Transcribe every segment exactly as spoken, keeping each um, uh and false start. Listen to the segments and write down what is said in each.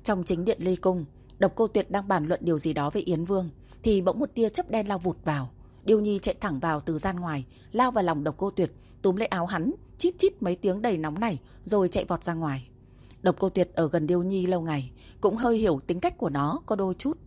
Trong chính điện Ly Cung, Độc Cô Tuyệt đang bàn luận điều gì đó với Yến Vương, thì bỗng một tia chớp đen lao vụt vào. Điêu Nhi chạy thẳng vào từ gian ngoài, lao vào lòng Độc Cô Tuyệt, túm lấy áo hắn, chít chít mấy tiếng đầy nóng nảy, rồi chạy vọt ra ngoài. Độc Cô Tuyệt ở gần Điêu Nhi lâu ngày, cũng hơi hiểu tính cách của nó có đôi chút.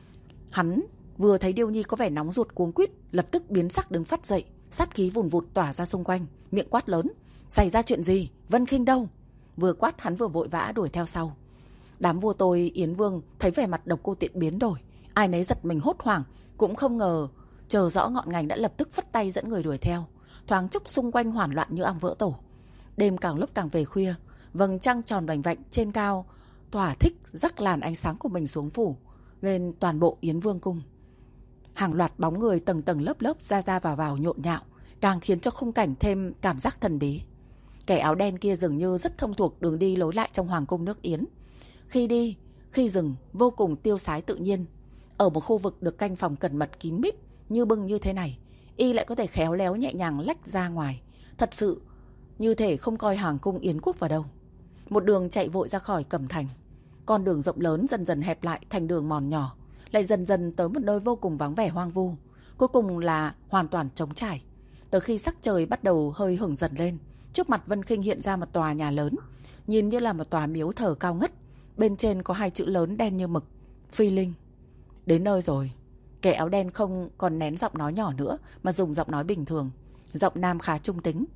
Hắn vừa thấy Điêu Nhi có vẻ nóng ruột cuống quýt, lập tức biến sắc đứng phát dậy, sát khí vùn vụt tỏa ra xung quanh, miệng quát lớn: "Xảy ra chuyện gì? Vân Khinh đâu?" Vừa quát hắn vừa vội vã đuổi theo sau. Đám vua tôi Yến Vương thấy vẻ mặt Độc Cô Tuyệt biến đổi, ai nấy giật mình hốt hoảng, cũng không ngờ chờ rõ ngọn ngành đã lập tức phất tay dẫn người đuổi theo. Thoáng chốc xung quanh hoảng loạn như ong vỡ tổ. Đêm càng lúc càng về khuya, vầng trăng tròn vành vạnh trên cao thỏa thích rắc làn ánh sáng của mình xuống phủ lên toàn bộ Yến Vương cung. Hàng loạt bóng người tầng tầng lớp lớp ra ra vào vào nhộn nhạo, càng khiến cho khung cảnh thêm cảm giác thần bí. Kẻ áo đen kia dường như rất thông thuộc đường đi lối lại trong hoàng cung nước Yến. Khi đi, khi dừng, vô cùng tiêu sái tự nhiên. Ở một khu vực được canh phòng cẩn mật kín mít như bưng như thế này, y lại có thể khéo léo nhẹ nhàng lách ra ngoài, thật sự như thể không coi hoàng cung Yến quốc vào đâu. Một đường chạy vội ra khỏi Cẩm Thành. Con đường rộng lớn dần dần hẹp lại thành đường mòn nhỏ, lại dần dần tới một nơi vô cùng vắng vẻ hoang vu, cuối cùng là hoàn toàn trống trải. Tới khi sắc trời bắt đầu hơi hửng dần lên, trước mặt Vân Khinh hiện ra một tòa nhà lớn, nhìn như là một tòa miếu thờ cao ngất. Bên trên có hai chữ lớn đen như mực: Phi Linh. Đến nơi rồi. Kẻ áo đen không còn nén giọng nói nhỏ nữa, mà dùng giọng nói bình thường, giọng nam khá trung tính.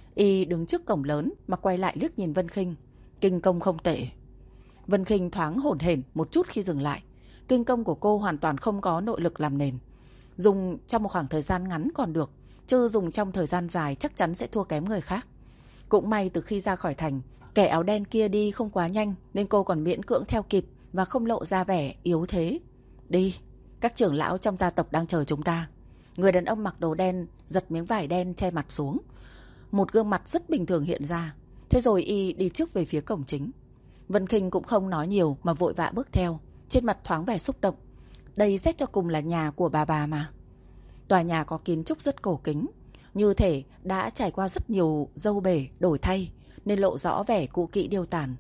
Y đứng trước cổng lớn mà quay lại liếc nhìn Vân Khinh. Kinh công không tệ. Vân Khinh thoáng hổn hển một chút khi dừng lại. Kinh công của cô hoàn toàn không có nội lực làm nền. Dùng trong một khoảng thời gian ngắn còn được, chứ dùng trong thời gian dài chắc chắn sẽ thua kém người khác. Cũng may từ khi ra khỏi thành, kẻ áo đen kia đi không quá nhanh, nên cô còn miễn cưỡng theo kịp và không lộ ra vẻ yếu thế. Đi, các trưởng lão trong gia tộc đang chờ chúng ta. Người đàn ông mặc đồ đen giật miếng vải đen che mặt xuống. Một gương mặt rất bình thường hiện ra. Thế rồi y đi trước về phía cổng chính. Vân Khinh cũng không nói nhiều mà vội vã bước theo, trên mặt thoáng vẻ xúc động. Đây xét cho cùng là nhà của bà bà mà. Tòa nhà có kiến trúc rất cổ kính, như thể đã trải qua rất nhiều dâu bể đổi thay, nên lộ rõ vẻ cũ kỹ điêu tàn.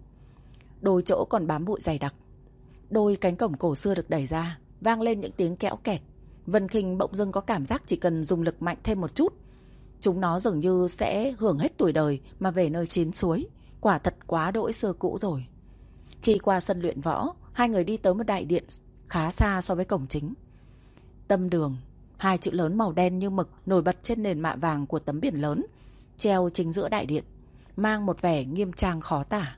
Đôi chỗ còn bám bụi dày đặc. Đôi cánh cổng cổ xưa được đẩy ra, vang lên những tiếng kẽo kẹt. Vân Khinh bỗng dưng có cảm giác chỉ cần dùng lực mạnh thêm một chút, chúng nó dường như sẽ hưởng hết tuổi đời mà về nơi chín suối. Quả thật quá đỗi xưa cũ rồi. Khi qua sân luyện võ, hai người đi tới một đại điện khá xa so với cổng chính. Tâm đường, hai chữ lớn màu đen như mực nổi bật trên nền mạ vàng của tấm biển lớn, treo chính giữa đại điện, mang một vẻ nghiêm trang khó tả.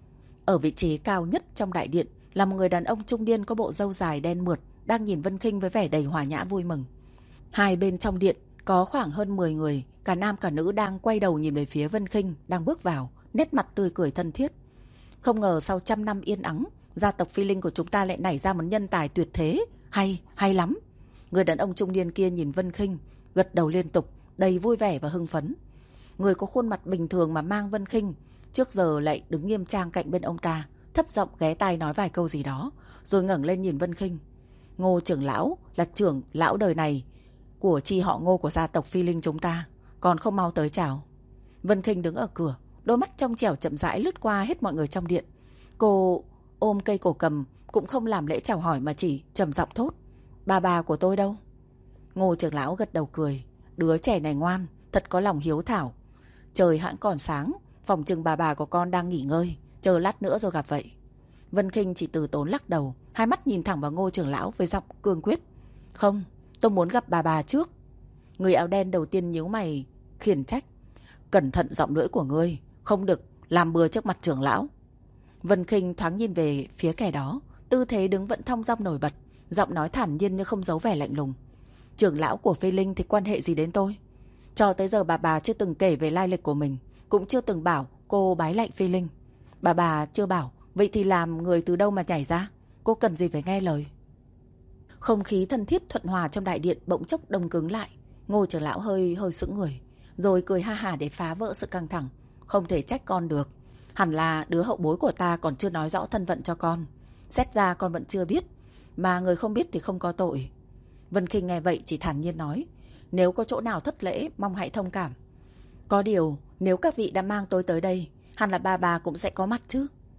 Ở vị trí cao nhất trong đại điện là một người đàn ông trung niên có bộ râu dài đen mượt, đang nhìn Vân Khinh với vẻ đầy hòa nhã vui mừng. Hai bên trong điện có khoảng hơn mười người, cả nam cả nữ đang quay đầu nhìn về phía Vân Khinh đang bước vào, nét mặt tươi cười thân thiết. Không ngờ sau trăm năm yên ắng, gia tộc Phi Linh của chúng ta lại nảy ra một nhân tài tuyệt thế. Hay, hay lắm. Người đàn ông trung niên kia nhìn Vân Khinh, gật đầu liên tục, đầy vui vẻ và hưng phấn. Người có khuôn mặt bình thường mà mang Vân Khinh trước giờ lại đứng nghiêm trang cạnh bên ông ta, thấp giọng ghé tai nói vài câu gì đó, rồi ngẩng lên nhìn Vân Khinh. Ngô trưởng lão là trưởng lão đời này của chi họ Ngô của gia tộc Phi Linh chúng ta, còn không mau tới chào. Vân Khinh đứng ở cửa, đôi mắt trong trẻo chậm rãi lướt qua hết mọi người trong điện. Cô ôm cây cổ cầm, cũng không làm lễ chào hỏi mà chỉ trầm giọng thốt: Bà bà của tôi đâu? Ngô trưởng lão gật đầu cười. Đứa trẻ này ngoan, thật có lòng hiếu thảo. Trời hãng còn sáng, phòng chừng bà bà của con đang nghỉ ngơi, chờ lát nữa rồi gặp vậy. Vân Khinh chỉ từ tốn lắc đầu, hai mắt nhìn thẳng vào Ngô trưởng lão với giọng cương quyết. Không, tôi muốn gặp bà bà trước. Người áo đen đầu tiên nhíu mày khiển trách. Cẩn thận giọng lưỡi của ngươi, không được làm bừa trước mặt trưởng lão. Vân Khinh thoáng nhìn về phía kẻ đó, tư thế đứng vẫn thong dong nổi bật, giọng nói thản nhiên như không giấu vẻ lạnh lùng. Trưởng lão của Phi Linh thì quan hệ gì đến tôi? Cho tới giờ bà bà chưa từng kể về lai lịch của mình, cũng chưa từng bảo cô bái lạy Phi Linh. Bà bà chưa bảo, vậy thì làm người từ đâu mà nhảy ra? Cô cần gì phải nghe lời? Không khí thân thiết thuận hòa trong đại điện bỗng chốc đông cứng lại. Ngô trưởng lão hơi hơi sững người, rồi cười ha hả để phá vỡ sự căng thẳng. Không thể trách con được, hẳn là đứa hậu bối của ta còn chưa nói rõ thân phận cho con. Xét ra con vẫn chưa biết, mà người không biết thì không có tội. Vân Khinh nghe vậy chỉ thản nhiên nói: Nếu có chỗ nào thất lễ, mong hãy thông cảm. Có điều, nếu các vị đã mang tôi tới đây, hẳn là bà bà cũng sẽ có mặt chứ.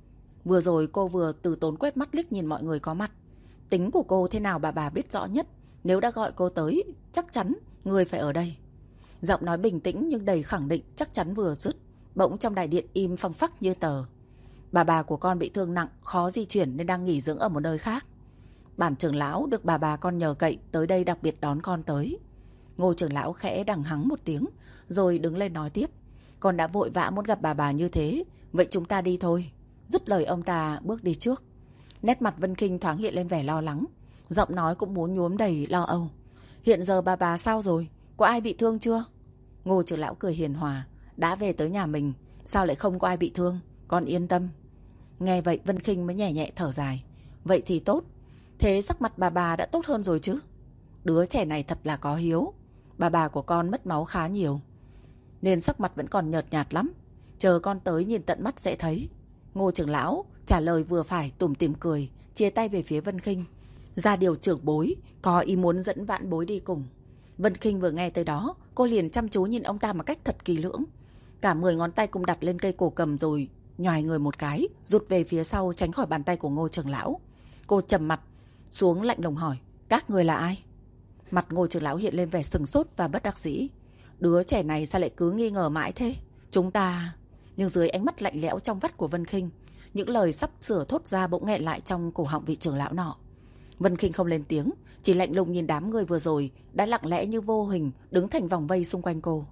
Vừa rồi cô vừa từ tốn quét mắt liếc nhìn mọi người có mặt. Tính của cô thế nào bà bà biết rõ nhất. Nếu đã gọi cô tới, chắc chắn người phải ở đây. Giọng nói bình tĩnh nhưng đầy khẳng định chắc chắn vừa dứt, bỗng trong đại điện im phăng phắc như tờ. Bà bà của con bị thương nặng, khó di chuyển nên đang nghỉ dưỡng ở một nơi khác. Bản trưởng lão được bà bà con nhờ cậy tới đây đặc biệt đón con tới. Ngô trưởng lão khẽ đằng hắng một tiếng, rồi đứng lên nói tiếp. Con đã vội vã muốn gặp bà bà như thế, vậy chúng ta đi thôi. Dứt lời ông ta bước đi trước. Nét mặt Vân Kinh thoáng hiện lên vẻ lo lắng, giọng nói cũng muốn nhuốm đầy lo âu. Hiện giờ bà bà sao rồi? Có ai bị thương chưa? Ngô trưởng lão cười hiền hòa. Đã về tới nhà mình, sao lại không có ai bị thương? Con yên tâm. Nghe vậy Vân Kinh mới nhẹ nhẹ thở dài. Vậy thì tốt. Thế sắc mặt bà bà đã tốt hơn rồi chứ? Đứa trẻ này thật là có hiếu. Bà bà của con mất máu khá nhiều, nên sắc mặt vẫn còn nhợt nhạt lắm. Chờ con tới nhìn tận mắt sẽ thấy. Ngô trưởng lão trả lời vừa phải, tủm tỉm cười, chia tay về phía Vân Kinh. Ra điều trưởng bối có ý muốn dẫn vãn bối đi cùng. Vân Kinh vừa nghe tới đó, cô liền chăm chú nhìn ông ta một cách thật kỳ lưỡng. Cả mười ngón tay cùng đặt lên cây cổ cầm rồi nhoài người một cái, rụt về phía sau tránh khỏi bàn tay của Ngô trưởng lão. Cô trầm mặt xuống lạnh lùng hỏi, các người là ai? Mặt Ngô trưởng lão hiện lên vẻ sừng sốt và bất đắc dĩ. Đứa trẻ này sao lại cứ nghi ngờ mãi thế? Chúng ta... Nhưng dưới ánh mắt lạnh lẽo trong vắt của Vân Kinh, những lời sắp sửa thốt ra bỗng nghẹn lại trong cổ họng vị trưởng lão nọ. Vân Kinh không lên tiếng, chỉ lạnh lùng nhìn đám người vừa rồi đã lặng lẽ như vô hình đứng thành vòng vây xung quanh cô.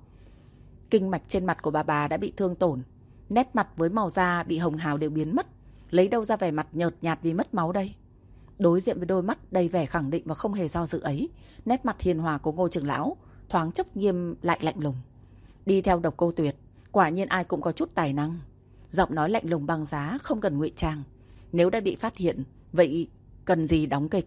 Kinh mạch trên mặt của bà bà đã bị thương tổn, nét mặt với màu da bị hồng hào đều biến mất. Lấy đâu ra vẻ mặt nhợt nhạt vì mất máu đây? Đối diện với đôi mắt đầy vẻ khẳng định và không hề do dự ấy, nét mặt hiền hòa của Ngô trưởng lão thoáng chốc nghiêm lại lạnh lùng. Đi theo Độc Cô Tuyệt, quả nhiên ai cũng có chút tài năng. Giọng nói lạnh lùng băng giá, không cần ngụy trang. Nếu đã bị phát hiện, vậy cần gì đóng kịch?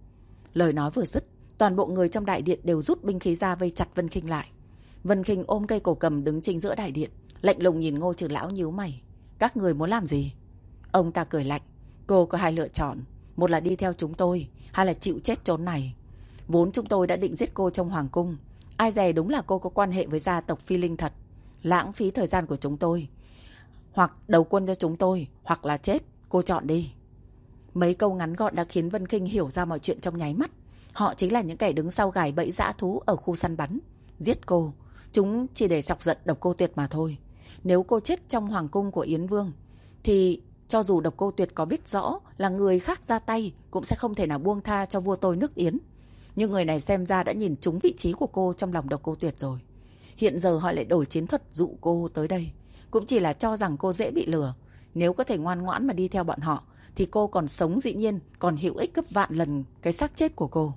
Lời nói vừa dứt, toàn bộ người trong đại điện đều rút binh khí ra vây chặt Vân Kinh lại. Vân Kinh ôm cây cổ cầm đứng chính giữa đại điện, lạnh lùng nhìn Ngô trưởng lão nhíu mày. Các người muốn làm gì? Ông ta cười lạnh. Cô có hai lựa chọn, một là đi theo chúng tôi, hai là chịu chết trốn này. Vốn chúng tôi đã định giết cô trong hoàng cung, ai dè đúng là cô có quan hệ với gia tộc Phi Linh thật. Lãng phí thời gian của chúng tôi. Hoặc đầu quân cho chúng tôi, hoặc là chết. Cô chọn đi. Mấy câu ngắn gọn đã khiến Vân Kinh hiểu ra mọi chuyện trong nháy mắt. Họ chính là những kẻ đứng sau gài bẫy dã thú ở khu săn bắn. Giết cô, chúng chỉ để chọc giận Độc Cô Tuyệt mà thôi. Nếu cô chết trong hoàng cung của Yến Vương, thì cho dù Độc Cô Tuyệt có biết rõ là người khác ra tay, cũng sẽ không thể nào buông tha cho vua tôi nước Yến. Nhưng người này xem ra đã nhìn trúng vị trí của cô trong lòng Độc Cô Tuyệt rồi. Hiện giờ họ lại đổi chiến thuật dụ cô tới đây, cũng chỉ là cho rằng cô dễ bị lừa. Nếu có thể ngoan ngoãn mà đi theo bọn họ, thì cô còn sống dĩ nhiên còn hữu ích gấp vạn lần cái xác chết của cô.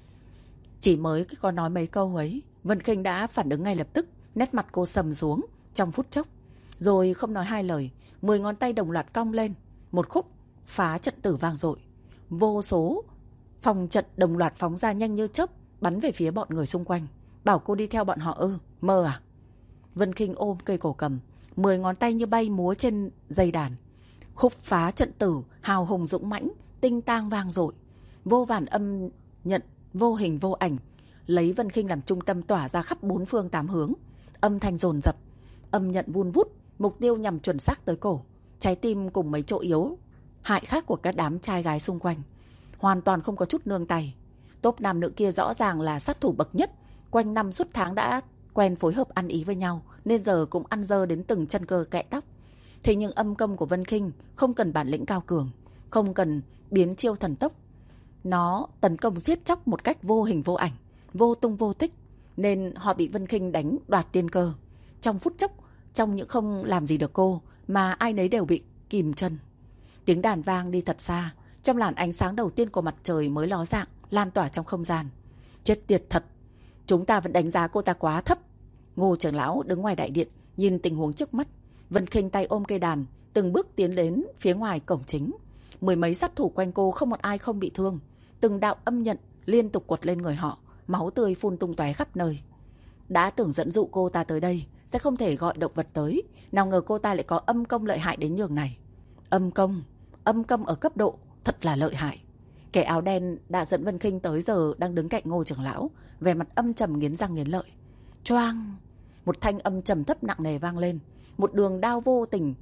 Chỉ mới có nói mấy câu ấy, Vân Kinh đã phản ứng ngay lập tức. Nét mặt cô sầm xuống trong phút chốc, rồi không nói hai lời, mười ngón tay đồng loạt cong lên. Một khúc phá trận tử vang dội, vô số phòng trận đồng loạt phóng ra nhanh như chớp, bắn về phía bọn người xung quanh. Bảo cô đi theo bọn họ ư? Mơ à? Vân Kinh ôm cây cổ cầm, mười ngón tay như bay múa trên dây đàn. Khúc phá trận tử hào hùng dũng mãnh, tinh tang vang dội, vô vàn âm nhận vô hình vô ảnh lấy Vân Kinh làm trung tâm tỏa ra khắp bốn phương tám hướng. Âm thanh dồn dập, âm nhận vun vút, mục tiêu nhằm chuẩn xác tới cổ, trái tim cùng mấy chỗ yếu hại khác của các đám trai gái xung quanh. Hoàn toàn không có chút nương tay. Tốp nam nữ kia rõ ràng là sát thủ bậc nhất, quanh năm suốt tháng đã quen phối hợp ăn ý với nhau, nên giờ cũng ăn dơ đến từng chân cơ kẽ tóc. Thế nhưng âm công của Vân Kinh không cần bản lĩnh cao cường, không cần biến chiêu thần tốc. Nó tấn công giết chóc một cách vô hình vô ảnh, vô tung vô tích, nên họ bị Vân Kinh đánh đoạt tiên cơ. Trong phút chốc, trong những không làm gì được cô, mà ai nấy đều bị kìm chân. Tiếng đàn vang đi thật xa, trong làn ánh sáng đầu tiên của mặt trời mới ló dạng, lan tỏa trong không gian. Chết tiệt thật, chúng ta vẫn đánh giá cô ta quá thấp. Ngô trưởng lão đứng ngoài đại điện, nhìn tình huống trước mắt. Vân Kinh tay ôm cây đàn, từng bước tiến đến phía ngoài cổng chính. Mười mấy sát thủ quanh cô không một ai không bị thương. Từng đạo âm nhận liên tục quật lên người họ, máu tươi phun tung tóe khắp nơi. Đã tưởng dẫn dụ cô ta tới đây sẽ không thể gọi động vật tới, nào ngờ cô ta lại có âm công lợi hại đến nhường này. Âm công, âm công ở cấp độ thật là lợi hại. Kẻ áo đen đã dẫn Vân Kinh tới giờ đang đứng cạnh Ngô trưởng lão, vẻ mặt âm trầm nghiến răng nghiến lợi. Choang, một thanh âm trầm thấp nặng nề vang lên, một đường đao vô tình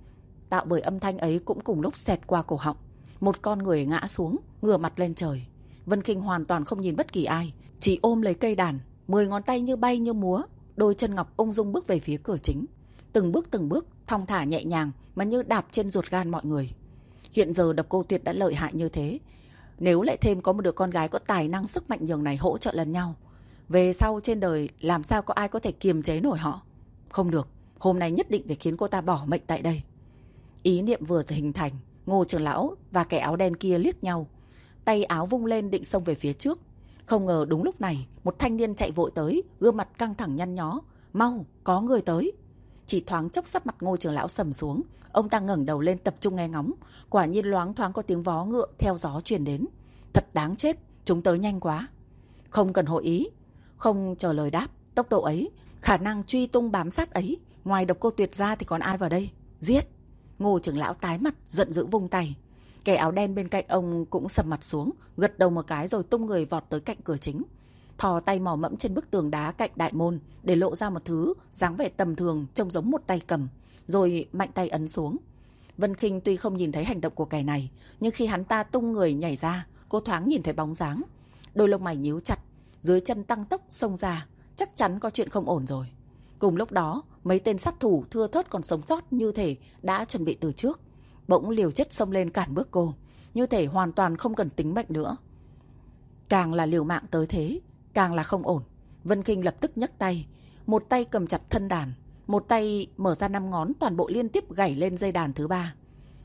tạo bởi âm thanh ấy cũng cùng lúc xẹt qua cổ họng. Một con người ngã xuống, ngửa mặt lên trời. Vân Kinh hoàn toàn không nhìn bất kỳ ai, chỉ ôm lấy cây đàn, mười ngón tay như bay như múa, đôi chân ngọc ung dung bước về phía cửa chính. Từng bước từng bước, thong thả nhẹ nhàng mà như đạp trên ruột gan mọi người. Hiện giờ Độc Cô Tuyệt đã lợi hại như thế, nếu lại thêm có một đứa con gái có tài năng sức mạnh nhường này hỗ trợ lẫn nhau, về sau trên đời làm sao có ai có thể kiềm chế nổi họ. Không được, hôm nay nhất định phải khiến cô ta bỏ mệnh tại đây. Ý niệm vừa hình thành, Ngô trưởng lão và kẻ áo đen kia liếc nhau, tay áo vung lên định xông về phía trước. Không ngờ đúng lúc này, một thanh niên chạy vội tới, gương mặt căng thẳng nhăn nhó. Mau, có người tới. Chỉ thoáng chốc sắc mặt Ngô trưởng lão sầm xuống, ông ta ngẩng đầu lên tập trung nghe ngóng. Quả nhiên loáng thoáng có tiếng vó ngựa theo gió truyền đến. Thật đáng chết, chúng tới nhanh quá. Không cần hội ý, không chờ lời đáp, tốc độ ấy, khả năng truy tung bám sát ấy, ngoài Độc Cô Tuyệt ra thì còn ai vào đây? Giết! Ngô trưởng lão tái mặt, giận dữ vung tay. Kẻ áo đen bên cạnh ông cũng sầm mặt xuống, gật đầu một cái rồi tung người vọt tới cạnh cửa chính. Thò tay mò mẫm trên bức tường đá cạnh đại môn để lộ ra một thứ dáng vẻ tầm thường trông giống một tay cầm, rồi mạnh tay ấn xuống. Vân Kinh tuy không nhìn thấy hành động của kẻ này, nhưng khi hắn ta tung người nhảy ra, cô thoáng nhìn thấy bóng dáng. Đôi lông mày nhíu chặt, dưới chân tăng tốc xông ra, chắc chắn có chuyện không ổn rồi. Cùng lúc đó, mấy tên sát thủ thưa thớt còn sống sót như thể đã chuẩn bị từ trước, bỗng liều chết xông lên cản bước cô, như thể hoàn toàn không cần tính mệnh nữa. Càng là liều mạng tới thế, càng là không ổn. Vân Kinh lập tức nhấc tay, một tay cầm chặt thân đàn, một tay mở ra năm ngón toàn bộ liên tiếp gảy lên dây đàn thứ ba.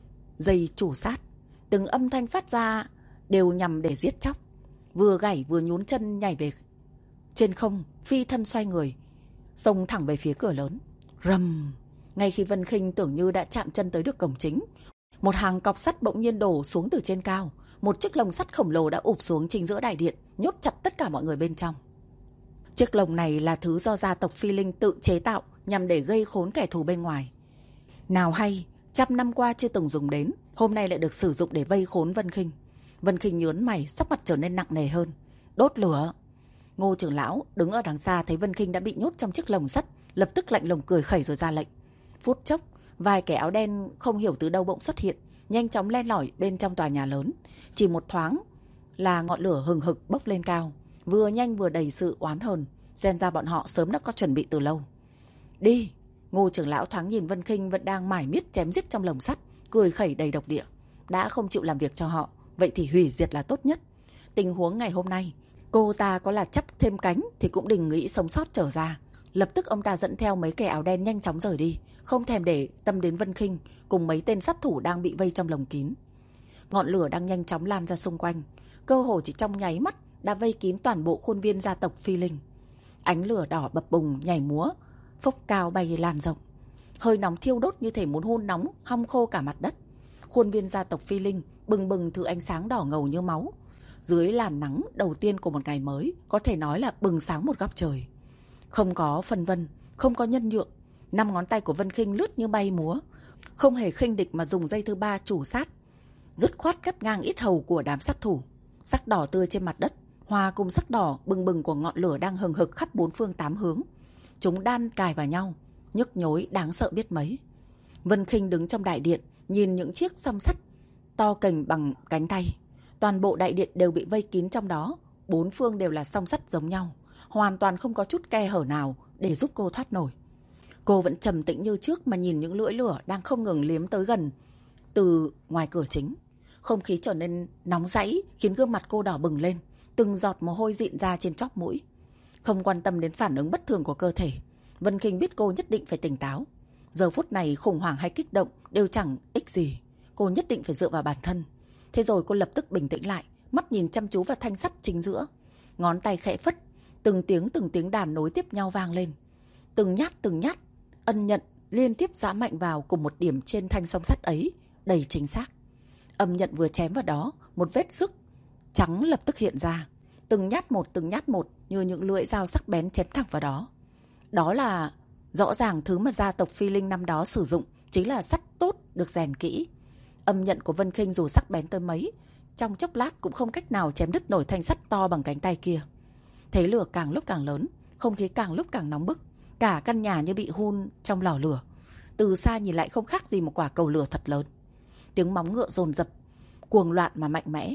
Dây chủ sát, từng âm thanh phát ra đều nhằm để giết chóc. Vừa gảy vừa nhún chân nhảy về trên không, phi thân xoay người, xông thẳng về phía cửa lớn. Rầm! Ngay khi Vân Kinh tưởng như đã chạm chân tới được cổng chính, một hàng cọc sắt bỗng nhiên đổ xuống từ trên cao. Một chiếc lồng sắt khổng lồ đã ụp xuống chính giữa đại điện, nhốt chặt tất cả mọi người bên trong. Chiếc lồng này là thứ do gia tộc Phi Linh tự chế tạo nhằm để gây khốn kẻ thù bên ngoài. Nào hay, trăm năm qua chưa từng dùng đến, hôm nay lại được sử dụng để vây khốn Vân Kinh. Vân Kinh nhướng mày, sắc mặt trở nên nặng nề hơn. Đốt lửa! Ngô trưởng lão đứng ở đằng xa thấy Vân Kinh đã bị nhốt trong chiếc lồng sắt, lập tức lạnh lùng cười khẩy rồi ra lệnh. Phút chốc, vài kẻ áo đen không hiểu từ đâu bỗng xuất hiện, nhanh chóng len lỏi bên trong tòa nhà lớn. Chỉ một thoáng là ngọn lửa hừng hực bốc lên cao, vừa nhanh vừa đầy sự oán hờn, xem ra bọn họ sớm đã có chuẩn bị từ lâu. Đi! Ngô trưởng lão thoáng nhìn Vân Kinh vẫn đang mải miết chém giết trong lồng sắt, cười khẩy đầy độc địa. Đã không chịu làm việc cho họ, vậy thì hủy diệt là tốt nhất. Tình huống ngày hôm nay, cô ta có là chắp thêm cánh thì cũng đừng nghĩ sống sót trở ra. Lập tức ông ta dẫn theo mấy kẻ áo đen nhanh chóng rời đi, không thèm để tâm đến Vân Kinh cùng mấy tên sát thủ đang bị vây trong lồng kín. Ngọn lửa đang nhanh chóng lan ra xung quanh, cơ hồ chỉ trong nháy mắt đã vây kín toàn bộ khuôn viên gia tộc Phi Linh. Ánh lửa đỏ bập bùng nhảy múa, phốc cao bay lan rộng, hơi nóng thiêu đốt như thể muốn hun nóng hong khô cả mặt đất. Khuôn viên gia tộc Phi Linh bừng bừng thứ ánh sáng đỏ ngầu như máu. Dưới làn nắng đầu tiên của một ngày mới, có thể nói là bừng sáng một góc trời. Không có phân vân, không có nhân nhượng, năm ngón tay của Vân Kinh lướt như bay múa, không hề khinh địch mà dùng dây thứ ba chủ sát, dứt khoát cắt ngang yết hầu của đám sát thủ. Sắc đỏ tươi trên mặt đất hòa cùng sắc đỏ bừng bừng của ngọn lửa đang hừng hực khắp bốn phương tám hướng, chúng đan cài vào nhau, nhức nhối đáng sợ biết mấy. Vân Kinh đứng trong đại điện, nhìn những chiếc song sắt to cành bằng cánh tay. Toàn bộ đại điện đều bị vây kín trong đó, bốn phương đều là song sắt giống nhau, hoàn toàn không có chút khe hở nào để giúp cô thoát nổi. Cô vẫn trầm tĩnh như trước mà nhìn những lưỡi lửa đang không ngừng liếm tới gần từ ngoài cửa chính. Không khí trở nên nóng rẫy khiến gương mặt cô đỏ bừng lên, từng giọt mồ hôi dịn ra trên chóp mũi. Không quan tâm đến phản ứng bất thường của cơ thể, Vân Kinh biết cô nhất định phải tỉnh táo. Giờ phút này khủng hoảng hay kích động đều chẳng ích gì, cô nhất định phải dựa vào bản thân. Thế rồi cô lập tức bình tĩnh lại, mắt nhìn chăm chú vào thanh sắt chính giữa. Ngón tay khẽ phất, từng tiếng từng tiếng đàn nối tiếp nhau vang lên. Từng nhát từng nhát ân nhận liên tiếp giã mạnh vào cùng một điểm trên thanh song sắt ấy, đầy chính xác. Âm nhận vừa chém vào đó, một vết sức trắng lập tức hiện ra. Từng nhát một từng nhát một như những lưỡi dao sắc bén chém thẳng vào đó. Đó là rõ ràng thứ mà gia tộc Phi Linh năm đó sử dụng chính là sắt tốt được rèn kỹ. Âm nhận của Vân Kinh dù sắc bén tới mấy, trong chốc lát cũng không cách nào chém đứt nổi thanh sắt to bằng cánh tay kia. Thế lửa càng lúc càng lớn, không khí càng lúc càng nóng bức, cả căn nhà như bị hun trong lò lửa. từ xa nhìn lại không khác gì một quả cầu lửa thật lớn. Tiếng móng ngựa dồn dập, cuồng loạn mà mạnh mẽ.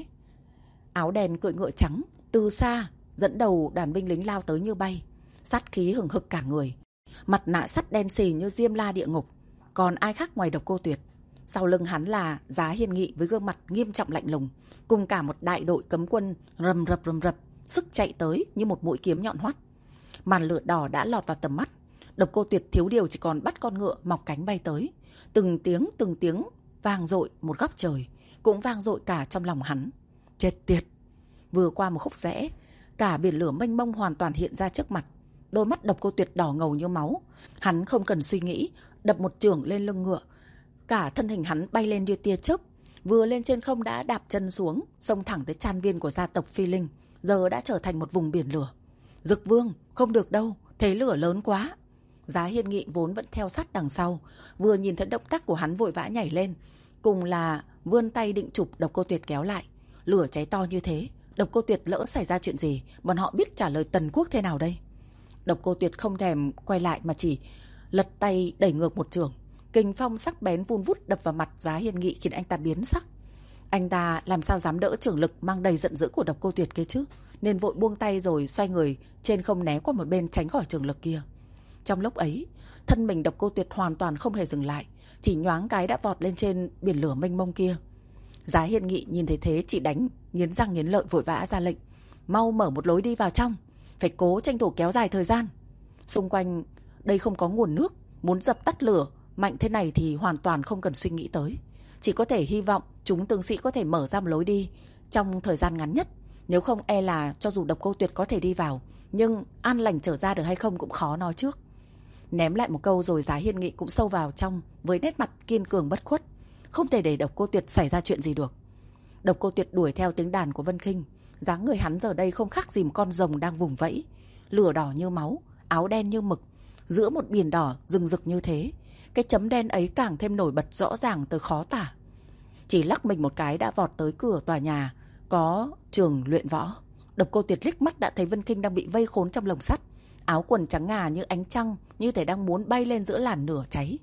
Áo đen cưỡi ngựa trắng từ xa dẫn đầu đàn binh lính lao tới như bay, sát khí hừng hực cả người. Mặt nạ sắt đen xì như diêm la địa ngục. Còn ai khác ngoài Độc Cô Tuyệt? Sau lưng hắn là Giá Hiên Nghị với gương mặt nghiêm trọng lạnh lùng, cùng cả một đại đội cấm quân rầm rập rầm rập, sức chạy tới như một mũi kiếm nhọn hoắt. Màn lửa đỏ đã lọt vào tầm mắt. Độc Cô Tuyệt thiếu điều chỉ còn bắt con ngựa mọc cánh bay tới. Từng tiếng từng tiếng vang dội một góc trời, cũng vang dội cả trong lòng hắn. Chết tiệt! Vừa qua một khúc rẽ, cả biển lửa mênh mông hoàn toàn hiện ra trước mặt. Đôi mắt Độc Cô Tuyệt đỏ ngầu như máu. Hắn không cần suy nghĩ, đập một chưởng lên lưng ngựa. Cả thân hình hắn bay lên như tia chớp, vừa lên trên không đã đạp chân xuống, xông thẳng tới Chan Viên của gia tộc Phi Linh, giờ đã trở thành một vùng biển lửa. Dực Vương, không được đâu, thế lửa lớn quá. Giá Hiên Nghị vốn vẫn theo sát đằng sau, vừa nhìn thấy động tác của hắn vội vã nhảy lên, cùng là vươn tay định chụp Độc Cô Tuyệt kéo lại. Lửa cháy to như thế, Độc Cô Tuyệt lỡ xảy ra chuyện gì, bọn họ biết trả lời Tần Quốc thế nào đây? Độc Cô Tuyệt không thèm quay lại mà chỉ lật tay đẩy ngược một chưởng. Kình phong sắc bén vun vút đập vào mặt Giá Hiên Nghị khiến anh ta biến sắc. Anh ta làm sao dám đỡ chưởng lực mang đầy giận dữ của Độc Cô Tuyệt kia chứ, nên vội buông tay rồi xoay người trên không né qua một bên tránh khỏi chưởng lực kia. Trong lúc ấy, thân mình Độc Cô Tuyệt hoàn toàn không hề dừng lại, chỉ nhoáng cái đã vọt lên trên biển lửa mênh mông kia. Giá Hiên Nghị nhìn thấy thế chỉ đánh nghiến răng nghiến lợi vội vã ra lệnh, mau mở một lối đi vào trong, phải cố tranh thủ kéo dài thời gian. Xung quanh đây không có nguồn nước, muốn dập tắt lửa mạnh thế này thì hoàn toàn không cần suy nghĩ tới. Chỉ có thể hy vọng chúng tướng sĩ có thể mở ra một lối đi trong thời gian ngắn nhất. Nếu không e là cho dù Độc Cô Tuyệt có thể đi vào, nhưng an lành trở ra được hay không cũng khó nói trước. Ném lại một câu rồi Giá Hiên Nghị cũng sâu vào trong với nét mặt kiên cường bất khuất. Không thể để Độc Cô Tuyệt xảy ra chuyện gì được. Độc Cô Tuyệt đuổi theo tiếng đàn của Vân Khinh. Dáng người hắn giờ đây không khác gì một con rồng đang vùng vẫy. Lửa đỏ như máu, áo đen như mực, giữa một biển đỏ rừng rực như thế, cái chấm đen ấy càng thêm nổi bật rõ ràng tới khó tả. Chỉ lắc mình một cái đã vọt tới cửa tòa nhà có trường luyện võ. Độc Cô Tuyệt liếc mắt đã thấy Vân Khinh đang bị vây khốn trong lồng sắt, áo quần trắng ngà như ánh trăng, như thể đang muốn bay lên giữa làn lửa cháy.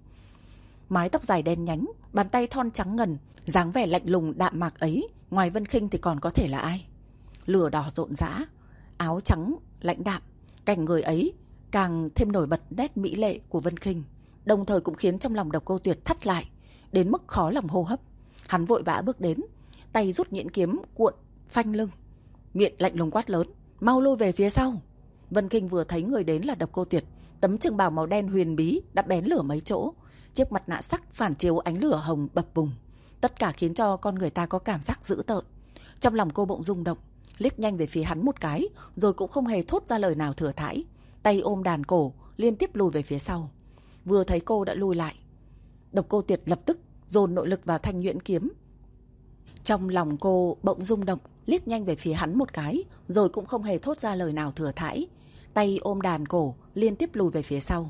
Mái tóc dài đen nhánh, bàn tay thon trắng ngần, dáng vẻ lạnh lùng đạm mạc ấy, ngoài Vân Khinh thì còn có thể là ai? Lửa đỏ rộn rã, áo trắng lãnh đạm, cảnh người ấy càng thêm nổi bật nét mỹ lệ của Vân Khinh, đồng thời cũng khiến trong lòng Độc Cô Tuyệt thắt lại đến mức khó lòng hô hấp. Hắn vội vã bước đến, tay rút nhuyễn kiếm cuộn phanh lưng, miệng lạnh lùng quát lớn, mau lui về phía sau. Vân Khinh vừa thấy người đến là Độc Cô Tuyệt, tấm trường bào màu đen huyền bí đã bén lửa mấy chỗ, chiếc mặt nạ sắc phản chiếu ánh lửa hồng bập bùng, tất cả khiến cho con người ta có cảm giác dữ tợn. Trong lòng cô bỗng rung động, liếc nhanh về phía hắn một cái, rồi cũng không hề thốt ra lời nào thừa thãi, tay ôm đàn cổ liên tiếp lùi về phía sau. Vừa thấy cô đã lùi lại, Độc Cô Tuyệt lập tức dồn nội lực vào thanh nhuyễn kiếm. Trong lòng cô bỗng rung động, liếc nhanh về phía hắn một cái, rồi cũng không hề thốt ra lời nào thừa thãi, tay ôm đàn cổ liên tiếp lùi về phía sau.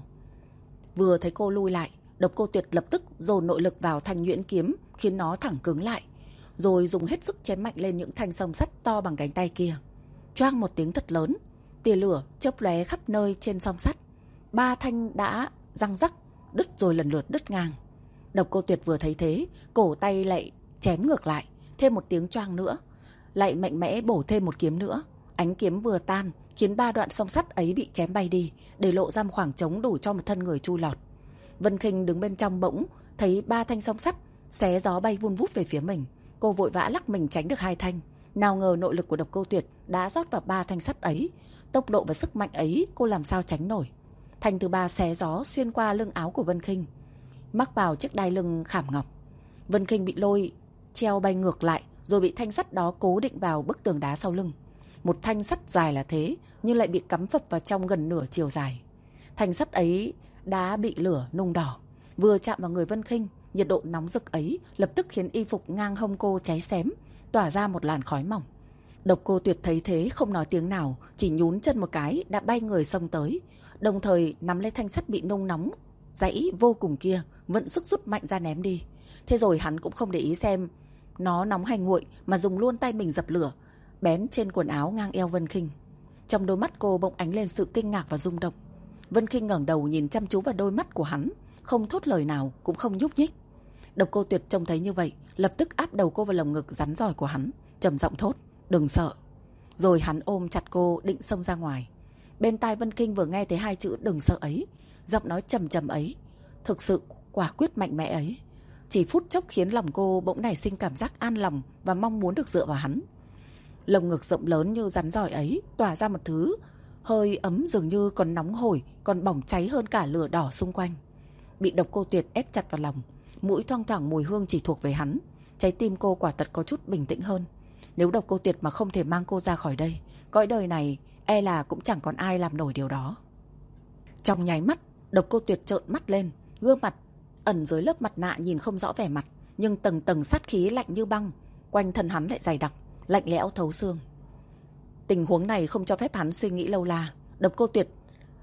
Vừa thấy cô lùi lại, Độc Cô Tuyệt lập tức dồn nội lực vào thanh nhuyễn kiếm, khiến nó thẳng cứng lại, rồi dùng hết sức chém mạnh lên những thanh song sắt to bằng cánh tay kia. Choang một tiếng thật lớn, tia lửa chớp lóe khắp nơi trên song sắt. Ba thanh đã răng rắc, đứt rồi lần lượt đứt ngang. Độc Cô Tuyệt vừa thấy thế, cổ tay lại chém ngược lại, thêm một tiếng choang nữa, lại mạnh mẽ bổ thêm một kiếm nữa. Ánh kiếm vừa tan, khiến ba đoạn song sắt ấy bị chém bay đi, để lộ ra một khoảng trống đủ cho một thân người chui lọt. Vân Khinh đứng bên trong bỗng thấy ba thanh song sắt xé gió bay vun vút về phía mình. Cô vội vã lắc mình tránh được hai thanh. Nào ngờ nội lực của Độc Cô Tuyệt đã rót vào ba thanh sắt ấy, tốc độ và sức mạnh ấy cô làm sao tránh nổi. Thanh thứ ba xé gió xuyên qua lưng áo của Vân Khinh, mắc vào chiếc đai lưng khảm ngọc. Vân Khinh bị lôi treo bay ngược lại, rồi bị thanh sắt đó cố định vào bức tường đá sau lưng. Một thanh sắt dài là thế, nhưng lại bị cắm phập vào trong gần nửa chiều dài. Thanh sắt ấy đã bị lửa nung đỏ, vừa chạm vào người Vân Khinh, nhiệt độ nóng rực ấy lập tức khiến y phục ngang hông cô cháy xém, tỏa ra một làn khói mỏng. Độc Cô Tuyệt thấy thế không nói tiếng nào, chỉ nhún chân một cái đã bay người xông tới, đồng thời nắm lấy thanh sắt bị nung nóng dãy vô cùng kia, vận sức rút mạnh ra ném đi. Thế rồi hắn cũng không để ý xem nó nóng hay nguội, mà dùng luôn tay mình dập lửa, bén trên quần áo ngang eo Vân Khinh. Trong đôi mắt cô bỗng ánh lên sự kinh ngạc và rung động. Vân Khinh ngẩng đầu nhìn chăm chú vào đôi mắt của hắn, không thốt lời nào, cũng không nhúc nhích. Độc Cô Tuyệt trông thấy như vậy, lập tức áp đầu cô vào lồng ngực rắn rỏi của hắn, trầm giọng thốt, đừng sợ. Rồi hắn ôm chặt cô định xông ra ngoài. Bên tai Vân Kinh vừa nghe thấy hai chữ đừng sợ ấy, giọng nói trầm trầm ấy, thực sự quả quyết mạnh mẽ ấy, chỉ phút chốc khiến lòng cô bỗng nảy sinh cảm giác an lòng và mong muốn được dựa vào hắn. Lồng ngực rộng lớn như rắn rỏi ấy tỏa ra một thứ hơi ấm dường như còn nóng hổi, còn bỏng cháy hơn cả lửa đỏ xung quanh. Bị Độc Cô Tuyệt ép chặt vào lòng, mũi thoang thoảng mùi hương chỉ thuộc về hắn, trái tim cô quả thật có chút bình tĩnh hơn. Nếu Độc Cô Tuyệt mà không thể mang cô ra khỏi đây, cõi đời này e là cũng chẳng còn ai làm nổi điều đó. Trong nháy mắt, Độc Cô Tuyệt trợn mắt lên, gương mặt ẩn dưới lớp mặt nạ nhìn không rõ vẻ mặt, nhưng tầng tầng sát khí lạnh như băng, quanh thân hắn lại dày đặc, lạnh lẽo thấu xương. Tình huống này không cho phép hắn suy nghĩ lâu la. Độc Cô Tuyệt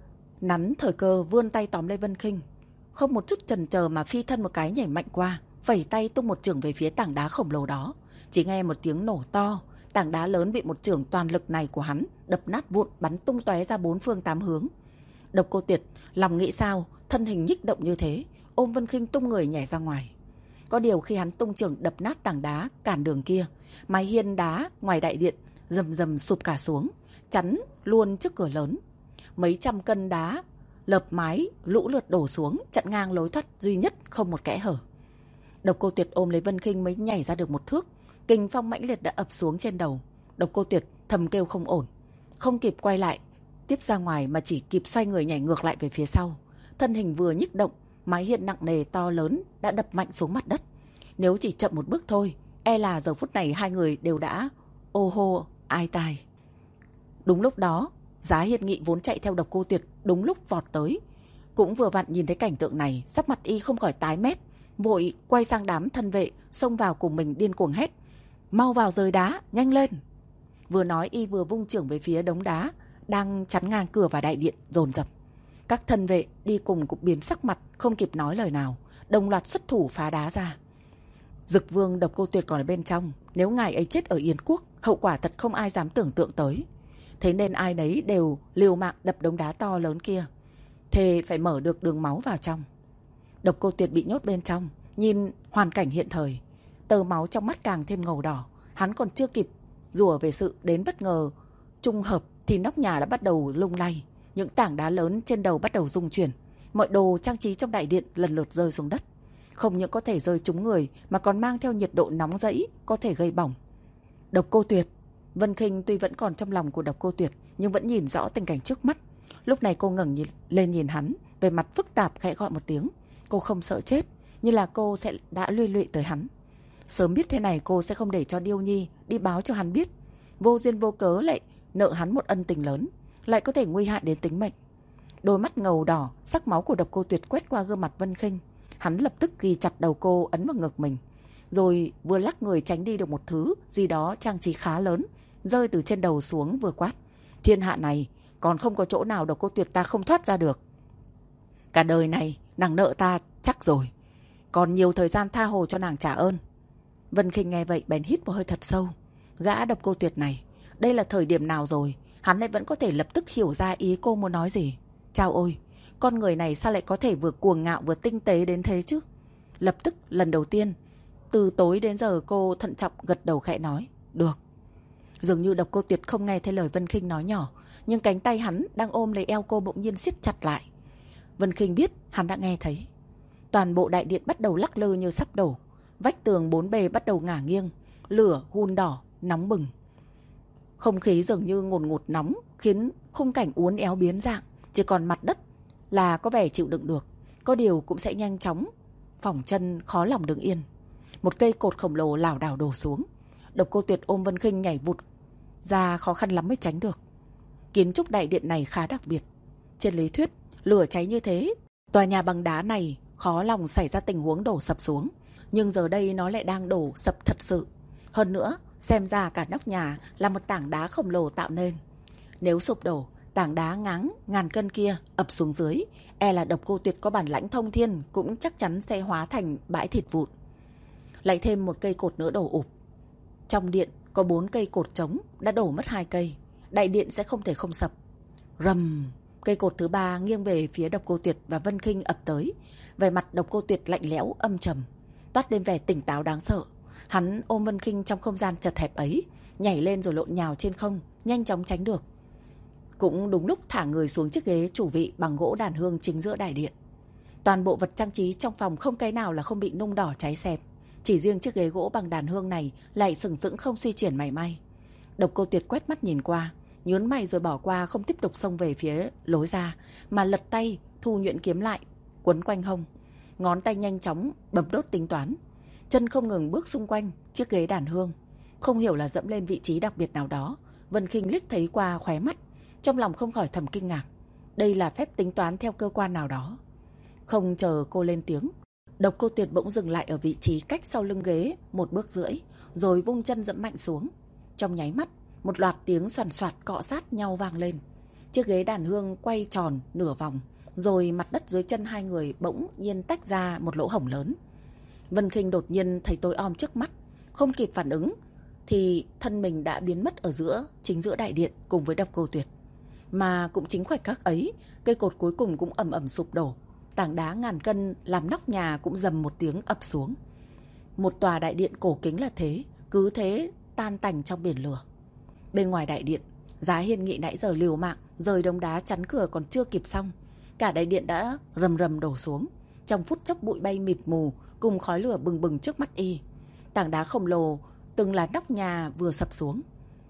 nắn thời cơ vươn tay tóm lấy Vân Kinh, không một chút chần chờ mà phi thân một cái nhảy mạnh qua, phẩy tay tung một chưởng về phía tảng đá khổng lồ đó. Chỉ nghe một tiếng nổ to, tảng đá lớn bị một chưởng toàn lực này của hắn đập nát vụn, bắn tung tóe ra bốn phương tám hướng. Độc Cô Tuyệt lòng nghĩ sao, thân hình nhích động như thế, ôm Vân Kinh tung người nhảy ra ngoài. Có điều khi hắn tung chưởng đập nát tảng đá cản đường kia, mái hiên đá ngoài đại điện rầm rầm sụp cả xuống, chắn luôn trước cửa lớn. Mấy trăm cân đá lợp mái lũ lượt đổ xuống, chặn ngang lối thoát duy nhất không một kẽ hở. Độc Cô Tuyệt ôm lấy Vân Kinh mới nhảy ra được một thước, kình phong mãnh liệt đã ập xuống trên đầu. Độc Cô Tuyệt thầm kêu không ổn, không kịp quay lại tiếp ra ngoài mà chỉ kịp xoay người nhảy ngược lại về phía sau. Thân hình vừa nhích động, mái hiên nặng nề to lớn đã đập mạnh xuống mặt đất. Nếu chỉ chậm một bước thôi, e là giờ phút này hai người đều đã ô hô ai tai. Đúng lúc đó, Giá Hiên Nghị vốn chạy theo Độc Cô Tuyệt đúng lúc vọt tới, cũng vừa vặn nhìn thấy cảnh tượng này, sắc mặt y không khỏi tái mét, vội quay sang đám thân vệ xông vào cùng mình điên cuồng hét, mau vào rời đá, nhanh lên. Vừa nói y vừa vung chưởng về phía đống đá đang chắn ngang cửa và đại điện dồn dập. Các thân vệ đi cùng cũng biến sắc mặt, không kịp nói lời nào, đồng loạt xuất thủ phá đá ra. Dực Vương Độc Cô Tuyệt còn ở bên trong, nếu ngài ấy chết ở Yến Quốc, hậu quả thật không ai dám tưởng tượng tới. Thế nên ai nấy đều liều mạng đập đống đá to lớn kia, thề phải mở được đường máu vào trong. Độc Cô Tuyệt bị nhốt bên trong, nhìn hoàn cảnh hiện thời, tơ máu trong mắt càng thêm ngầu đỏ. Hắn còn chưa kịp rủa về sự đến bất ngờ trùng hợp thì nóc nhà đã bắt đầu lung lay, những tảng đá lớn trên đầu bắt đầu rung chuyển, mọi đồ trang trí trong đại điện lần lượt rơi xuống đất. Không những có thể rơi trúng người mà còn mang theo nhiệt độ nóng rẫy, có thể gây bỏng. Độc Cô Tuyệt. Vân Kinh tuy vẫn còn trong lòng của Độc Cô Tuyệt, nhưng vẫn nhìn rõ tình cảnh trước mắt. Lúc này cô ngẩng nhìn, lên nhìn hắn, về mặt phức tạp khẽ gọi một tiếng. Cô không sợ chết, như là cô sẽ đã luy lụy tới hắn. Sớm biết thế này cô sẽ không để cho Điêu Nhi đi báo cho hắn biết. Vô duyên vô cớ lại nợ hắn một ân tình lớn, lại có thể nguy hại đến tính mệnh. Đôi mắt ngầu đỏ, sắc máu của Độc Cô Tuyệt quét qua gương mặt Vân Kinh. Hắn lập tức ghi chặt đầu cô, ấn vào ngực mình, rồi vừa lắc người tránh đi được một thứ gì đó trang trí khá lớn rơi từ trên đầu xuống, vừa quát, thiên hạ này còn không có chỗ nào Độc Cô Tuyệt ta không thoát ra được. Cả đời này nàng nợ ta chắc rồi, còn nhiều thời gian tha hồ cho nàng trả ơn. Vân Kinh nghe vậy bèn hít một hơi thật sâu. Gã Độc Cô Tuyệt này, đây là thời điểm nào rồi hắn lại vẫn có thể lập tức hiểu ra ý cô muốn nói gì. Chao ôi, con người này sao lại có thể vừa cuồng ngạo vừa tinh tế đến thế chứ. Lập tức lần đầu tiên từ tối đến giờ cô thận trọng gật đầu khẽ nói được. Dường như Độc Cô Tuyệt không nghe thấy lời Vân Kinh nói nhỏ, nhưng cánh tay hắn đang ôm lấy eo cô bỗng nhiên siết chặt lại. Vân Kinh biết hắn đã nghe thấy. Toàn bộ đại điện bắt đầu lắc lư như sắp đổ, vách tường bốn bề bắt đầu ngả nghiêng, lửa hun đỏ nóng bừng. Không khí dường như ngùn ngụt nóng, khiến khung cảnh uốn éo biến dạng. Chỉ còn mặt đất là có vẻ chịu đựng được, có điều cũng sẽ nhanh chóng phỏng chân khó lòng đứng yên. Một cây cột khổng lồ lảo đảo đổ xuống. Độc Cô Tuyệt ôm Vân Kinh nhảy vụt ra, khó khăn lắm mới tránh được. Kiến trúc đại điện này khá đặc biệt. Trên lý thuyết, lửa cháy như thế, tòa nhà bằng đá này khó lòng xảy ra tình huống đổ sập xuống. Nhưng giờ đây nó lại đang đổ sập thật sự. Hơn nữa, xem ra cả nóc nhà là một tảng đá khổng lồ tạo nên. Nếu sụp đổ, tảng đá ngáng ngàn cân kia ập xuống dưới, e là Độc Cô Tuyệt có bản lãnh thông thiên cũng chắc chắn sẽ hóa thành bãi thịt vụn. Lại thêm một cây cột nữa đổ ụp. Trong điện có bốn cây cột trống, đã đổ mất hai cây, đại điện sẽ không thể không sập. Rầm, Cây cột thứ ba nghiêng về phía Độc Cô Tuyệt và Vân Khinh ập tới. Vẻ mặt Độc Cô Tuyệt lạnh lẽo âm trầm, toát lên vẻ tỉnh táo đáng sợ. Hắn ôm Vân Khinh trong không gian chật hẹp ấy, nhảy lên rồi lộn nhào trên không, nhanh chóng tránh được. Cũng đúng lúc thả người xuống chiếc ghế chủ vị bằng gỗ đàn hương chính giữa đại điện. Toàn bộ vật trang trí trong phòng không cái nào là không bị nung đỏ cháy xém. Chỉ riêng chiếc ghế gỗ bằng đàn hương này lại sừng sững không suy chuyển mảy may. Độc Cô Tuyệt quét mắt nhìn qua, nhớn mày rồi bỏ qua, không tiếp tục xông về phía lối ra, mà lật tay thu nhuyễn kiếm lại, quấn quanh hông. Ngón tay nhanh chóng bấm đốt tính toán, chân không ngừng bước xung quanh chiếc ghế đàn hương. Không hiểu là dẫm lên vị trí đặc biệt nào đó. Vân Khinh liếc thấy qua khóe mắt, trong lòng không khỏi thầm kinh ngạc. Đây là phép tính toán theo cơ quan nào đó. Không chờ cô lên tiếng, Độc Cô Tuyệt bỗng dừng lại ở vị trí cách sau lưng ghế một bước rưỡi, rồi vung chân dẫm mạnh xuống. Trong nháy mắt, một loạt tiếng xoàn xoạt cọ sát nhau vang lên. Chiếc ghế đàn hương quay tròn nửa vòng, rồi mặt đất dưới chân hai người bỗng nhiên tách ra một lỗ hổng lớn. Vân Khinh đột nhiên thấy tối om trước mắt, không kịp phản ứng thì thân mình đã biến mất ở giữa chính giữa đại điện cùng với Độc Cô Tuyệt. Mà cũng chính khoảnh khắc ấy, cây cột cuối cùng cũng ầm ầm sụp đổ, tảng đá ngàn cân làm nóc nhà cũng rầm một tiếng ập xuống. Một tòa đại điện cổ kính là thế, cứ thế tan tành trong biển lửa. Bên ngoài đại điện, Giá Hiên Nghị nãy giờ liều mạng rời đống đá chắn cửa còn chưa kịp xong, cả đại điện đã rầm rầm đổ xuống. Trong phút chốc bụi bay mịt mù cùng khói lửa bừng bừng trước mắt y. Tảng đá khổng lồ từng là nóc nhà vừa sập xuống,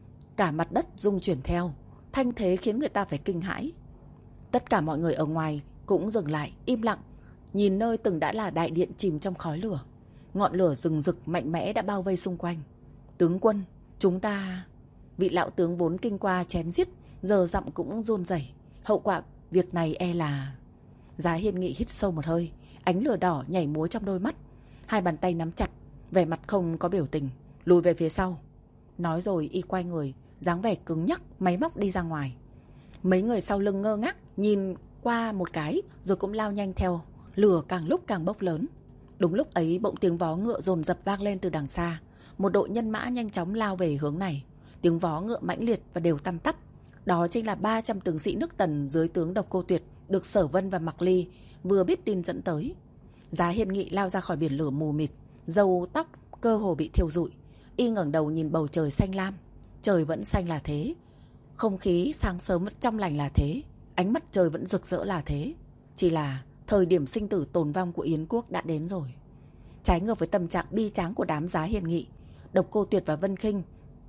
cả mặt đất rung chuyển theo, thanh thế khiến người ta phải kinh hãi. Tất cả mọi người ở ngoài cũng dừng lại im lặng, nhìn nơi từng đã là đại điện chìm trong khói lửa. Ngọn lửa rừng rực mạnh mẽ đã bao vây xung quanh. Tướng quân, chúng ta... Vị lão tướng vốn kinh qua chém giết giờ giọng cũng run rẩy. Hậu quả việc này e là... Giá Hiên Nghị hít sâu một hơi, ánh lửa đỏ nhảy múa trong đôi mắt, hai bàn tay nắm chặt, vẻ mặt không có biểu tình, lùi về phía sau. Nói rồi y quay người, dáng vẻ cứng nhắc máy móc đi ra ngoài. Mấy người sau lưng ngơ ngác nhìn qua một cái rồi cũng lao nhanh theo. Lửa càng lúc càng bốc lớn. Đúng lúc ấy bỗng tiếng vó ngựa dồn dập vang lên từ đằng xa. Một đội nhân mã nhanh chóng lao về hướng này. Tiếng vó ngựa mãnh liệt và đều tăm tắp. Đó chính là ba trăm tướng sĩ nước Tần dưới tướng Độc Cô Tuyệt được Sở Vân và Mạc Ly vừa biết tin dẫn tới. Giá Hiên Nghị lao ra khỏi biển lửa mù mịt, râu tóc cơ hồ bị thiêu rụi. Y ngẩng đầu nhìn bầu trời xanh lam. Trời vẫn xanh là thế, không khí sáng sớm vẫn trong lành là thế, ánh mặt trời vẫn rực rỡ là thế. Chỉ là thời điểm sinh tử tồn vong của Yến quốc đã đến rồi. Trái ngược với tâm trạng bi tráng của đám Giá Hiên Nghị, Độc Cô Tuyệt và Vân Khinh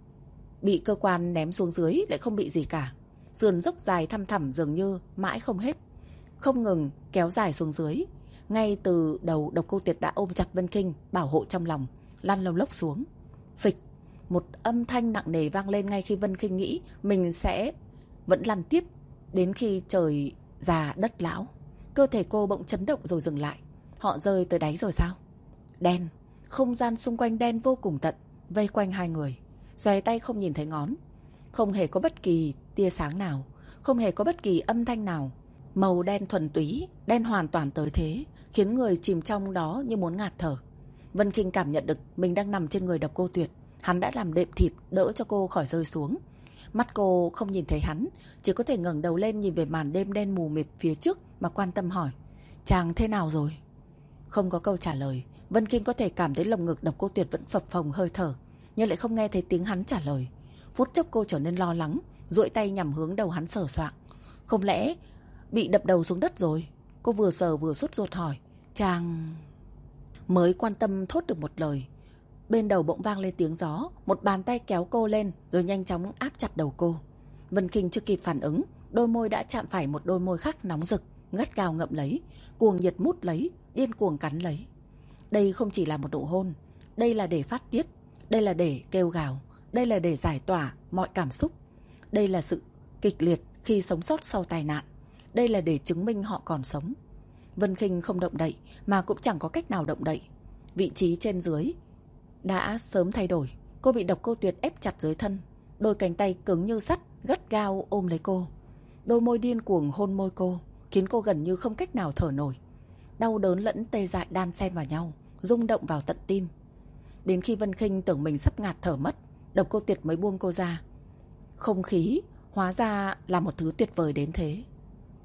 bị cơ quan ném xuống dưới lại không bị gì cả. Sườn dốc dài thăm thẳm dường như mãi không hết, không ngừng kéo dài xuống dưới. Ngay từ đầu Độc Cô Tuyệt đã ôm chặt Vân Khinh bảo hộ trong lòng, lăn lông lốc xuống. Phịch, một âm thanh nặng nề vang lên ngay khi Vân Khinh nghĩ mình sẽ vẫn lăn tiếp đến khi trời già đất lão. Cơ thể cô bỗng chấn động rồi dừng lại. Họ rơi tới đáy rồi sao? Đen, không gian xung quanh đen vô cùng tận, vây quanh hai người. Xoay tay không nhìn thấy ngón, không hề có bất kỳ tia sáng nào, không hề có bất kỳ âm thanh nào. Màu đen thuần túy, đen hoàn toàn tới thế, khiến người chìm trong đó như muốn ngạt thở. Vân Khinh cảm nhận được mình đang nằm trên người Độc Cô Tuyệt. Hắn đã làm đệm thịt đỡ cho cô khỏi rơi xuống. Mắt cô không nhìn thấy hắn, chỉ có thể ngẩng đầu lên nhìn về màn đêm đen mù mịt phía trước mà quan tâm hỏi: chàng thế nào rồi? Không có câu trả lời. Vân Khinh có thể cảm thấy lồng ngực Độc Cô Tuyệt vẫn phập phồng hơi thở, nhưng lại không nghe thấy tiếng hắn trả lời. Phút chốc cô trở nên lo lắng, duỗi tay nhằm hướng đầu hắn sờ soạng. Không lẽ bị đập đầu xuống đất rồi? Cô vừa sờ vừa sốt ruột hỏi: chàng... Mới quan tâm thốt được một lời, bên đầu bỗng vang lên tiếng gió. Một bàn tay kéo cô lên rồi nhanh chóng áp chặt đầu cô. Vân Khinh chưa kịp phản ứng, đôi môi đã chạm phải một đôi môi khác nóng rực, gắt gao ngậm lấy, cuồng nhiệt mút lấy, điên cuồng cắn lấy. Đây không chỉ là một nụ hôn, đây là để phát tiết, đây là để kêu gào, đây là để giải tỏa mọi cảm xúc, đây là sự kịch liệt khi sống sót sau tai nạn, đây là để chứng minh họ còn sống. Vân Khinh không động đậy, mà cũng chẳng có cách nào động đậy. Vị trí trên dưới đã sớm thay đổi. Cô bị Độc Cô Tuyệt ép chặt dưới thân, đôi cánh tay cứng như sắt gắt gao ôm lấy cô. Đôi môi điên cuồng hôn môi cô, khiến cô gần như không cách nào thở nổi. Đau đớn lẫn tê dại đan xen vào nhau, rung động vào tận tim. Đến khi Vân Khinh tưởng mình sắp ngạt thở mất, Độc Cô Tuyệt mới buông cô ra. Không khí hóa ra là một thứ tuyệt vời đến thế.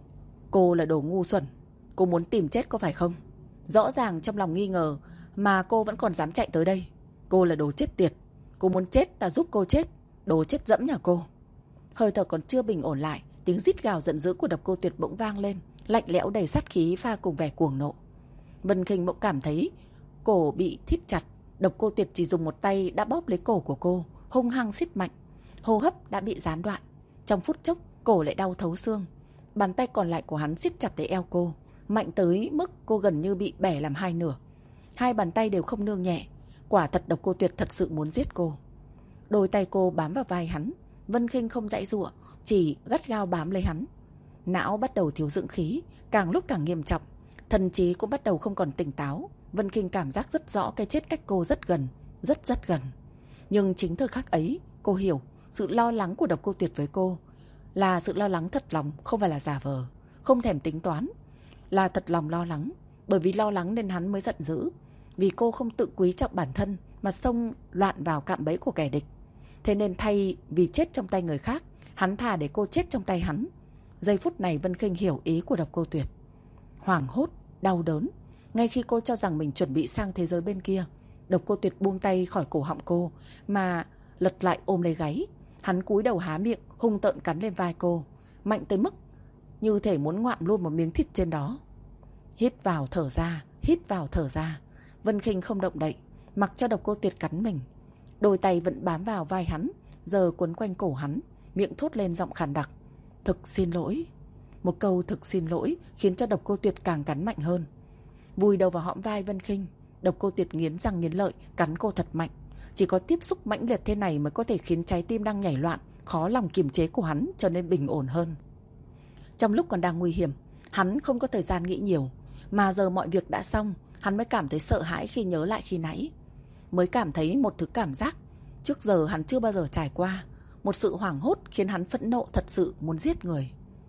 Cô là đồ ngu xuẩn. Cô muốn tìm chết có phải không? Rõ ràng trong lòng nghi ngờ mà cô vẫn còn dám chạy tới đây. Cô là đồ chết tiệt. Cô muốn chết ta giúp cô chết. Đồ chết dẫm nhà cô. Hơi thở còn chưa bình ổn lại, tiếng rít gào giận dữ của Độc Cô Tuyệt bỗng vang lên, lạnh lẽo đầy sát khí pha cùng vẻ cuồng nộ. Vân Khinh bỗng cảm thấy cổ bị thít chặt. Độc Cô Tuyệt chỉ dùng một tay đã bóp lấy cổ của cô, hung hăng siết mạnh. Hô hấp đã bị gián đoạn. Trong phút chốc, cổ lại đau thấu xương. Bàn tay còn lại của hắn siết chặt lấy eo cô, mạnh tới mức cô gần như bị bẻ làm hai nửa. Hai bàn tay đều không nương nhẹ. Quả thật Độc Cô Tuyệt thật sự muốn giết cô. Đôi tay cô bám vào vai hắn. Vân Khinh không giãy giụa, chỉ gắt gao bám lấy hắn. Não bắt đầu thiếu dưỡng khí, càng lúc càng nghiêm trọng. Thần trí cũng bắt đầu không còn tỉnh táo. Vân Khinh cảm giác rất rõ cái chết cách cô rất gần, rất rất gần. Nhưng chính thời khắc ấy, cô hiểu sự lo lắng của Độc Cô Tuyệt với cô là sự lo lắng thật lòng, không phải là giả vờ, không thèm tính toán. Là thật lòng lo lắng. Bởi vì lo lắng nên hắn mới giận dữ. Vì cô không tự quý trọng bản thân mà xông loạn vào cạm bẫy của kẻ địch. Thế nên thay vì chết trong tay người khác, hắn thà để cô chết trong tay hắn. Giây phút này Vân Khinh hiểu ý của Độc Cô Tuyệt. Hoảng hốt, đau đớn. Ngay khi cô cho rằng mình chuẩn bị sang thế giới bên kia, Độc Cô Tuyệt buông tay khỏi cổ họng cô mà lật lại ôm lấy gáy. Hắn cúi đầu há miệng, hung tợn cắn lên vai cô, mạnh tới mức như thể muốn ngoạm luôn một miếng thịt trên đó. Hít vào thở ra, hít vào thở ra. Vân Khinh không động đậy, mặc cho Độc Cô Tuyệt cắn mình. Đôi tay vẫn bám vào vai hắn, giờ quấn quanh cổ hắn, miệng thốt lên giọng khàn đặc. Thực xin lỗi. Một câu thực xin lỗi khiến cho Độc Cô Tuyệt càng cắn mạnh hơn. Vùi đầu vào hõm vai Vân Khinh, Độc Cô Tuyệt nghiến răng nghiến lợi, cắn cô thật mạnh. Chỉ có tiếp xúc mãnh liệt thế này mới có thể khiến trái tim đang nhảy loạn, khó lòng kiềm chế của hắn trở nên bình ổn hơn. Trong lúc còn đang nguy hiểm, hắn không có thời gian nghĩ nhiều. Mà giờ mọi việc đã xong, hắn mới cảm thấy sợ hãi khi nhớ lại khi nãy. Mới cảm thấy một thứ cảm giác trước giờ hắn chưa bao giờ trải qua. Một sự hoảng hốt khiến hắn phẫn nộ thật sự muốn giết người.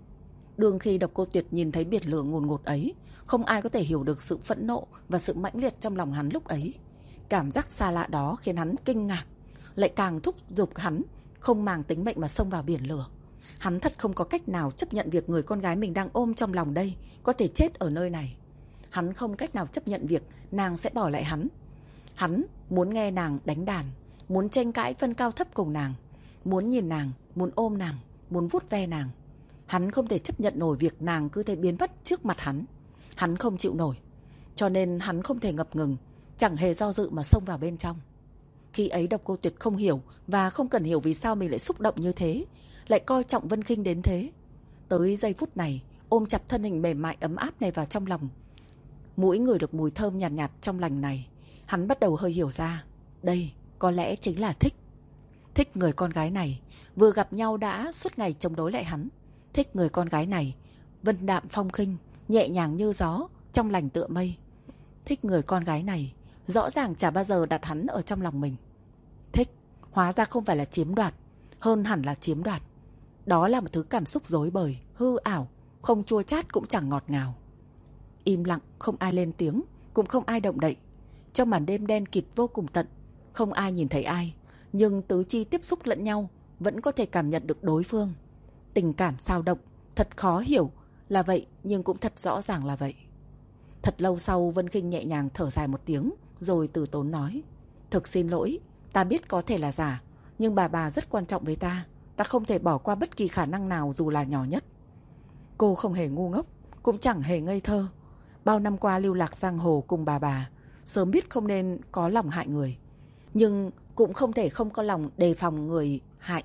Đương khi Độc Cô Tuyệt nhìn thấy biển lửa ngùn ngụt ấy, không ai có thể hiểu được sự phẫn nộ và sự mãnh liệt trong lòng hắn lúc ấy. Cảm giác xa lạ đó khiến hắn kinh ngạc, lại càng thúc giục hắn không màng tính mệnh mà xông vào biển lửa. Hắn thật không có cách nào chấp nhận việc người con gái mình đang ôm trong lòng đây có thể chết ở nơi này. Hắn không cách nào chấp nhận việc nàng sẽ bỏ lại hắn. Hắn muốn nghe nàng đánh đàn, muốn tranh cãi phân cao thấp cùng nàng, muốn nhìn nàng, muốn ôm nàng, muốn vuốt ve nàng. Hắn không thể chấp nhận nổi việc nàng cứ thế biến mất trước mặt hắn. Hắn không chịu nổi. Cho nên hắn không thể ngập ngừng, chẳng hề do dự mà xông vào bên trong. Khi ấy Độc Cô Tuyệt không hiểu và không cần hiểu vì sao mình lại xúc động như thế, lại coi trọng Vân Khinh đến thế. Tới giây phút này, ôm chặt thân hình mềm mại ấm áp này vào trong lòng, mũi ngửi được mùi thơm nhàn nhạt, nhạt trong lành này, hắn bắt đầu hơi hiểu ra. Đây có lẽ chính là thích. Thích người con gái này, vừa gặp nhau đã suốt ngày chống đối lại hắn. Thích người con gái này, vân đạm phong khinh, nhẹ nhàng như gió, trong lành tựa mây. Thích người con gái này, rõ ràng chả bao giờ đặt hắn ở trong lòng mình. Thích, hóa ra không phải là chiếm đoạt, hơn hẳn là chiếm đoạt. Đó là một thứ cảm xúc rối bời, hư ảo, không chua chát cũng chẳng ngọt ngào. Im lặng, không ai lên tiếng, cũng không ai động đậy. Trong màn đêm đen kịt vô cùng tận, không ai nhìn thấy ai, nhưng tứ chi tiếp xúc lẫn nhau vẫn có thể cảm nhận được đối phương. Tình cảm xao động, thật khó hiểu là vậy, nhưng cũng thật rõ ràng là vậy. Thật lâu sau, Vân Khinh nhẹ nhàng thở dài một tiếng, rồi từ tốn nói. Thực xin lỗi, ta biết có thể là giả, nhưng bà bà rất quan trọng với ta. Ta không thể bỏ qua bất kỳ khả năng nào dù là nhỏ nhất. Cô không hề ngu ngốc, cũng chẳng hề ngây thơ. Bao năm qua lưu lạc giang hồ cùng bà bà, sớm biết không nên có lòng hại người, nhưng cũng không thể không có lòng đề phòng người hại.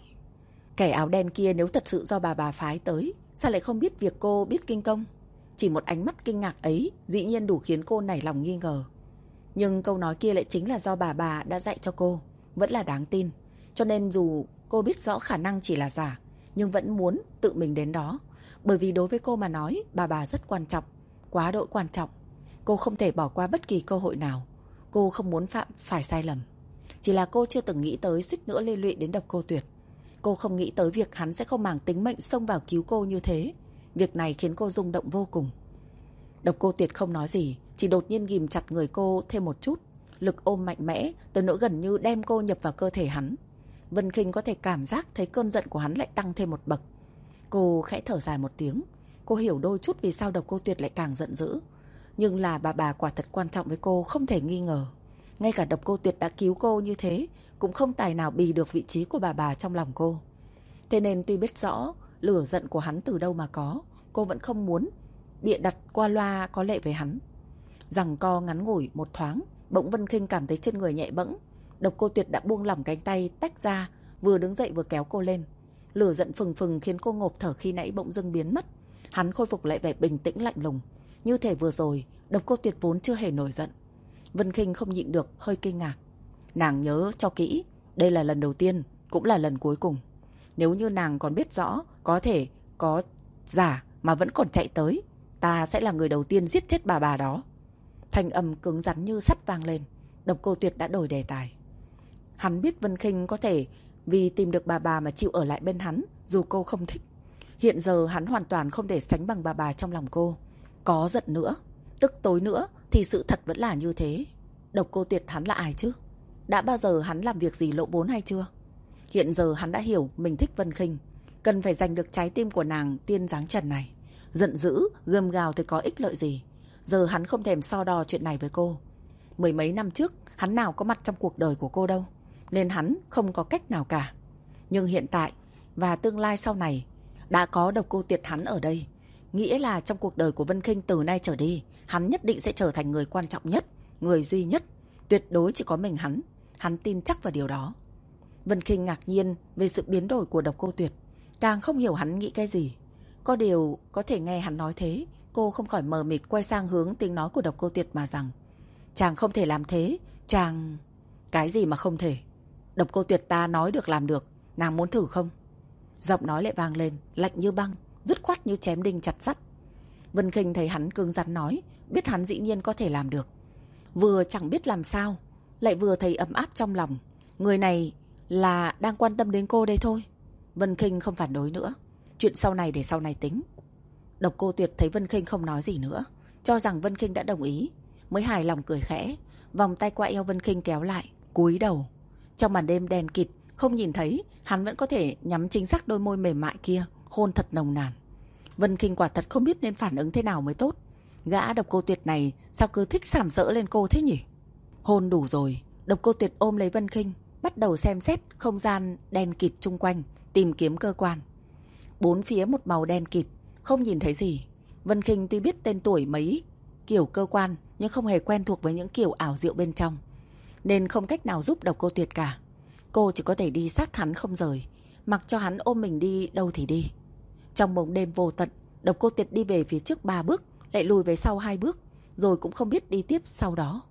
Kẻ áo đen kia nếu thật sự do bà bà phái tới, sao lại không biết việc cô biết kinh công? Chỉ một ánh mắt kinh ngạc ấy dĩ nhiên đủ khiến cô nảy lòng nghi ngờ. Nhưng câu nói kia lại chính là do bà bà đã dạy cho cô, vẫn là đáng tin. Cho nên dù cô biết rõ khả năng chỉ là giả, nhưng vẫn muốn tự mình đến đó. Bởi vì đối với cô mà nói, bà bà rất quan trọng, quá độ quan trọng. Cô không thể bỏ qua bất kỳ cơ hội nào. Cô không muốn phạm phải sai lầm. Chỉ là cô chưa từng nghĩ tới suýt nữa liên lụy đến Độc Cô Tuyệt. Cô không nghĩ tới việc hắn sẽ không màng tính mệnh xông vào cứu cô như thế. Việc này khiến cô rung động vô cùng. Độc Cô Tuyệt không nói gì, chỉ đột nhiên ghìm chặt người cô thêm một chút. Lực ôm mạnh mẽ tới nỗi gần như đem cô nhập vào cơ thể hắn. Vân Khinh có thể cảm giác thấy cơn giận của hắn lại tăng thêm một bậc. Cô khẽ thở dài một tiếng, cô hiểu đôi chút vì sao Độc Cô Tuyệt lại càng giận dữ. Nhưng là bà bà quả thật quan trọng với cô, không thể nghi ngờ. Ngay cả Độc Cô Tuyệt đã cứu cô như thế, cũng không tài nào bì được vị trí của bà bà trong lòng cô. Thế nên tuy biết rõ lửa giận của hắn từ đâu mà có, cô vẫn không muốn bịa đặt qua loa có lệ với hắn. Giằng co ngắn ngủi một thoáng, bỗng Vân Khinh cảm thấy trên người nhẹ bẫng. Độc Cô Tuyệt đã buông lỏng cánh tay tách ra, vừa đứng dậy vừa kéo cô lên. Lửa giận phừng phừng khiến cô ngộp thở khi nãy bỗng dưng biến mất. Hắn khôi phục lại vẻ bình tĩnh lạnh lùng, như thể vừa rồi Độc Cô Tuyệt vốn chưa hề nổi giận. Vân Khinh không nhịn được hơi kinh ngạc. Nàng nhớ cho kỹ, đây là lần đầu tiên, cũng là lần cuối cùng. Nếu như nàng còn biết rõ có thể có giả mà vẫn còn chạy tới, ta sẽ là người đầu tiên giết chết bà bà đó. Thanh âm cứng rắn như sắt vang lên. Độc Cô Tuyệt đã đổi đề tài. Hắn biết Vân Khinh có thể vì tìm được bà bà mà chịu ở lại bên hắn, dù cô không thích. Hiện giờ hắn hoàn toàn không thể sánh bằng bà bà trong lòng cô. Có giận nữa, tức tối nữa thì sự thật vẫn là như thế. Độc Cô Tuyệt hắn là ai chứ? Đã bao giờ hắn làm việc gì lộ vốn hay chưa? Hiện giờ hắn đã hiểu mình thích Vân Khinh, cần phải giành được trái tim của nàng tiên dáng trần này. Giận dữ, gầm gào thì có ích lợi gì? Giờ hắn không thèm so đo chuyện này với cô. Mười mấy năm trước hắn nào có mặt trong cuộc đời của cô đâu, nên hắn không có cách nào cả. Nhưng hiện tại và tương lai sau này đã có Độc Cô Tuyệt hắn ở đây, nghĩa là trong cuộc đời của Vân Khinh từ nay trở đi, hắn nhất định sẽ trở thành người quan trọng nhất, người duy nhất. Tuyệt đối chỉ có mình hắn. Hắn tin chắc vào điều đó. Vân Khinh ngạc nhiên về sự biến đổi của Độc Cô Tuyệt, càng không hiểu hắn nghĩ cái gì. Có điều có thể nghe hắn nói thế, cô không khỏi mờ mịt quay sang hướng tiếng nói của Độc Cô Tuyệt mà rằng: chàng không thể làm thế, chàng... Cái gì mà không thể? Độc Cô Tuyệt ta nói được làm được, nàng muốn thử không? Giọng nói lại vang lên, lạnh như băng, dứt khoát như chém đinh chặt sắt. Vân Khinh thấy hắn cứng rắn nói, biết hắn dĩ nhiên có thể làm được. Vừa chẳng biết làm sao, lại vừa thấy ấm áp trong lòng. Người này là đang quan tâm đến cô đây thôi. Vân Khinh không phản đối nữa. Chuyện sau này để sau này tính. Độc Cô Tuyệt thấy Vân Khinh không nói gì nữa, cho rằng Vân Khinh đã đồng ý, mới hài lòng cười khẽ, vòng tay qua eo Vân Khinh kéo lại, cúi đầu. Trong màn đêm đen kịt, không nhìn thấy, hắn vẫn có thể nhắm chính xác đôi môi mềm mại kia, hôn thật nồng nàn. Vân Khinh quả thật không biết nên phản ứng thế nào mới tốt. Gã Độc Cô Tuyệt này sao cứ thích sàm sỡ lên cô thế nhỉ? Hôn đủ rồi, Độc Cô Tuyệt ôm lấy Vân Khinh, bắt đầu xem xét không gian đen kịt chung quanh, tìm kiếm cơ quan. Bốn phía một màu đen kịt, không nhìn thấy gì. Vân Khinh tuy biết tên tuổi mấy kiểu cơ quan, nhưng không hề quen thuộc với những kiểu ảo diệu bên trong, nên không cách nào giúp Độc Cô Tuyệt cả. Cô chỉ có thể đi sát hắn không rời, mặc cho hắn ôm mình đi đâu thì đi. Trong bóng đêm vô tận, Độc Cô Tuyệt đi về phía trước ba bước, lại lùi về sau hai bước, rồi cũng không biết đi tiếp sau đó.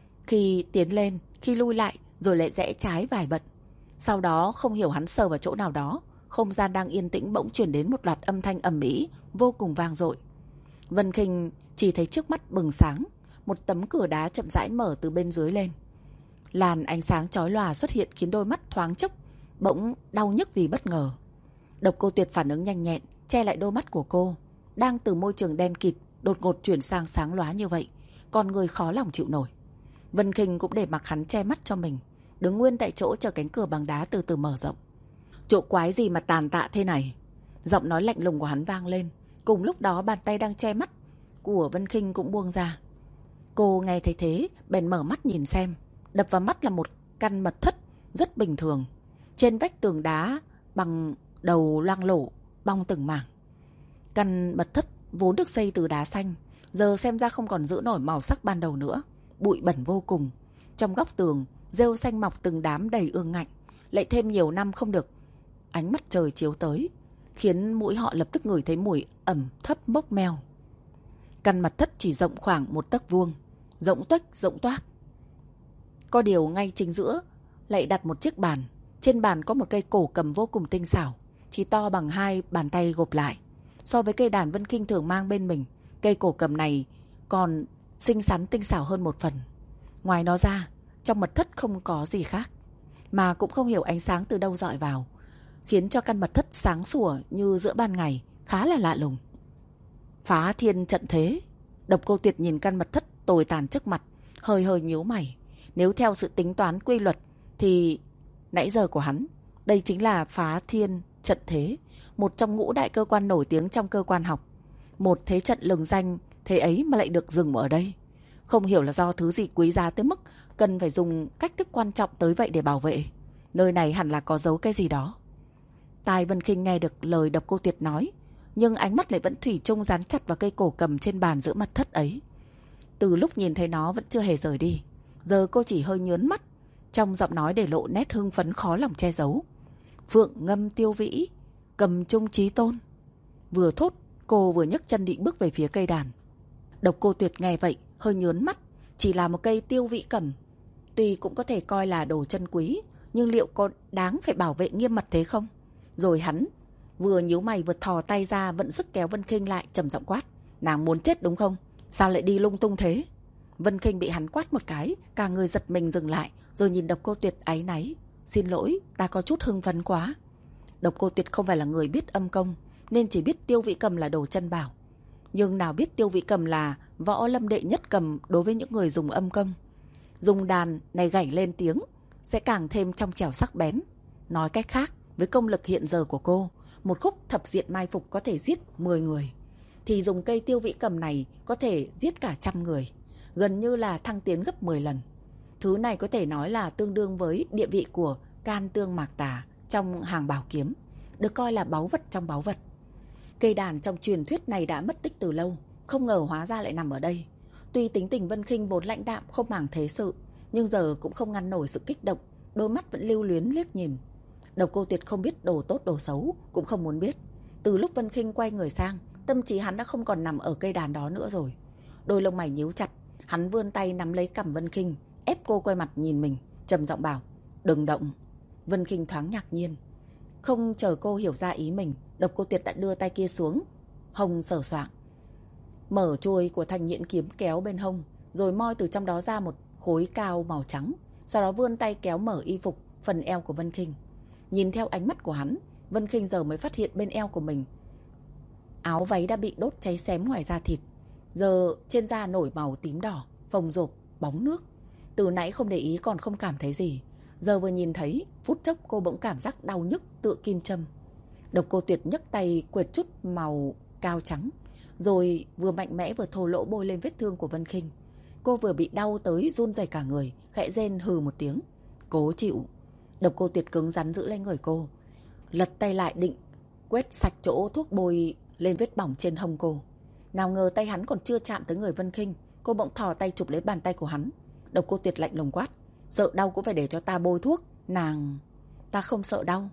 Khi tiến lên, khi lui lại, rồi lại rẽ trái vài bận. Sau đó không hiểu hắn sờ vào chỗ nào đó, không gian đang yên tĩnh bỗng chuyển đến một loạt âm thanh ầm ĩ vô cùng vang dội. Vân Khinh chỉ thấy trước mắt bừng sáng, một tấm cửa đá chậm rãi mở từ bên dưới lên. Làn ánh sáng chói lòa xuất hiện khiến đôi mắt thoáng chốc bỗng đau nhức vì bất ngờ. Độc Cô Tuyệt phản ứng nhanh nhẹn, che lại đôi mắt của cô, đang từ môi trường đen kịt đột ngột chuyển sang sáng lóa như vậy, con người khó lòng chịu nổi. Vân Khinh cũng để mặc hắn che mắt cho mình, đứng nguyên tại chỗ chờ cánh cửa bằng đá từ từ mở rộng. Chỗ quái gì mà tàn tạ thế này? Giọng nói lạnh lùng của hắn vang lên. Cùng lúc đó bàn tay đang che mắt của Vân Khinh cũng buông ra. Cô nghe thấy thế bèn mở mắt nhìn xem. Đập vào mắt là một căn mật thất rất bình thường. Trên vách tường đá bằng đầu loang lổ, bong từng mảng. Căn mật thất vốn được xây từ đá xanh, giờ xem ra không còn giữ nổi màu sắc ban đầu nữa, bụi bẩn vô cùng. Trong góc tường rêu xanh mọc từng đám đầy ương ngạnh, lại thêm nhiều năm không được ánh mặt trời chiếu tới, khiến mũi họ lập tức ngửi thấy mùi ẩm thấp mốc meo. Căn mật thất chỉ rộng khoảng một tấc vuông, rộng tuếch rộng toác. Có điều ngay chính giữa lại đặt một chiếc bàn. Trên bàn có một cây cổ cầm vô cùng tinh xảo, chỉ to bằng hai bàn tay gộp lại. So với cây đàn Vân Khinh thường mang bên mình, cây cổ cầm này còn xinh xắn tinh xảo hơn một phần. Ngoài nó ra, trong mật thất không có gì khác, mà cũng không hiểu ánh sáng từ đâu dọi vào, khiến cho căn mật thất sáng sủa như giữa ban ngày, khá là lạ lùng. Phá thiên trận thế. Độc Cô Tuyệt nhìn căn mật thất tồi tàn trước mặt, hơi hơi nhíu mày. Nếu theo sự tính toán quy luật thì nãy giờ của hắn, đây chính là phá thiên trận thế, một trong ngũ đại cơ quan nổi tiếng trong cơ quan học. Một thế trận lừng danh thế ấy mà lại được dừng ở đây. Không hiểu là do thứ gì quý giá tới mức cần phải dùng cách thức quan trọng tới vậy để bảo vệ. Nơi này hẳn là có giấu cái gì đó. Tai Vân Khinh nghe được lời Độc Cô Tuyệt nói, nhưng ánh mắt lại vẫn thủy chung dán chặt vào cây cổ cầm trên bàn giữa mật thất ấy. Từ lúc nhìn thấy nó vẫn chưa hề rời đi. Giờ cô chỉ hơi nhớn mắt, trong giọng nói để lộ nét hưng phấn khó lòng che giấu. Phượng ngâm tiêu vĩ, cầm trung chí tôn. Vừa thốt, cô vừa nhấc chân định bước về phía cây đàn. Độc Cô Tuyệt nghe vậy, hơi nhớn mắt. Chỉ là một cây tiêu vĩ cầm, tuy cũng có thể coi là đồ chân quý, nhưng liệu có đáng phải bảo vệ nghiêm mật thế không? Rồi hắn vừa nhíu mày vừa thò tay ra, vận sức kéo Vân Khinh lại, trầm giọng quát. Nàng muốn chết đúng không? Sao lại đi lung tung thế? Vân Khinh bị hắn quát một cái, cả người giật mình dừng lại, rồi nhìn Độc Cô Tuyệt áy náy. Xin lỗi, ta có chút hưng phấn quá. Độc Cô Tuyệt không phải là người biết âm công, nên chỉ biết tiêu vĩ cầm là đồ chân bảo. Nhưng nào biết tiêu vĩ cầm là võ lâm đệ nhất cầm đối với những người dùng âm công. Dùng đàn này gảy lên tiếng sẽ càng thêm trong trẻo sắc bén. Nói cách khác, với công lực hiện giờ của cô, một khúc thập diện mai phục có thể giết mười người, thì dùng cây tiêu vĩ cầm này có thể giết cả trăm người, gần như là thăng tiến gấp mười lần. Thứ này có thể nói là tương đương với địa vị của can tương mạc tà trong hàng bảo kiếm, được coi là báu vật trong báu vật. Cây đàn trong truyền thuyết này đã mất tích từ lâu, không ngờ hóa ra lại nằm ở đây. Tuy tính tình Vân Khinh vốn lãnh đạm không màng thế sự, nhưng giờ cũng không ngăn nổi sự kích động, đôi mắt vẫn lưu luyến liếc nhìn. Độc Cô Tuyệt không biết đồ tốt đồ xấu, cũng không muốn biết. Từ lúc Vân Khinh quay người sang, tâm trí hắn đã không còn nằm ở cây đàn đó nữa rồi. Đôi lông mày nhíu chặt, hắn vươn tay nắm lấy cằm Vân Khinh, ép cô quay mặt nhìn mình, trầm giọng bảo, đừng động. Vân Khinh thoáng ngạc nhiên. Không chờ cô hiểu ra ý mình, Độc Cô Tuyệt đã đưa tay kia xuống, hông sờ soạng, mở chuôi của thanh nhuyễn kiếm kéo bên hông, rồi moi từ trong đó ra một khối cao màu trắng. Sau đó vươn tay kéo mở y phục phần eo của Vân Khinh. Nhìn theo ánh mắt của hắn, Vân Khinh giờ mới phát hiện bên eo của mình áo váy đã bị đốt cháy xém ngoài da thịt. Giờ trên da nổi màu tím đỏ, phồng rộp, bóng nước. Từ nãy không để ý còn không cảm thấy gì, giờ vừa nhìn thấy, phút chốc cô bỗng cảm giác đau nhức tựa kim châm. Độc Cô Tuyệt nhấc tay quệt chút màu cao trắng, rồi vừa mạnh mẽ vừa thô lỗ bôi lên vết thương của Vân Khinh. Cô vừa bị đau tới run rẩy cả người, khẽ rên hừ một tiếng. Cố chịu. Độc Cô Tuyệt cứng rắn giữ lấy người cô, lật tay lại định quét sạch chỗ thuốc bôi lên vết bỏng trên hông cô. Nào ngờ tay hắn còn chưa chạm tới người Vân Khinh, cô bỗng thò tay chụp lấy bàn tay của hắn. Độc Cô Tuyệt lạnh lùng quát, sợ đau cũng phải để cho ta bôi thuốc. Nàng... Ta không sợ đau.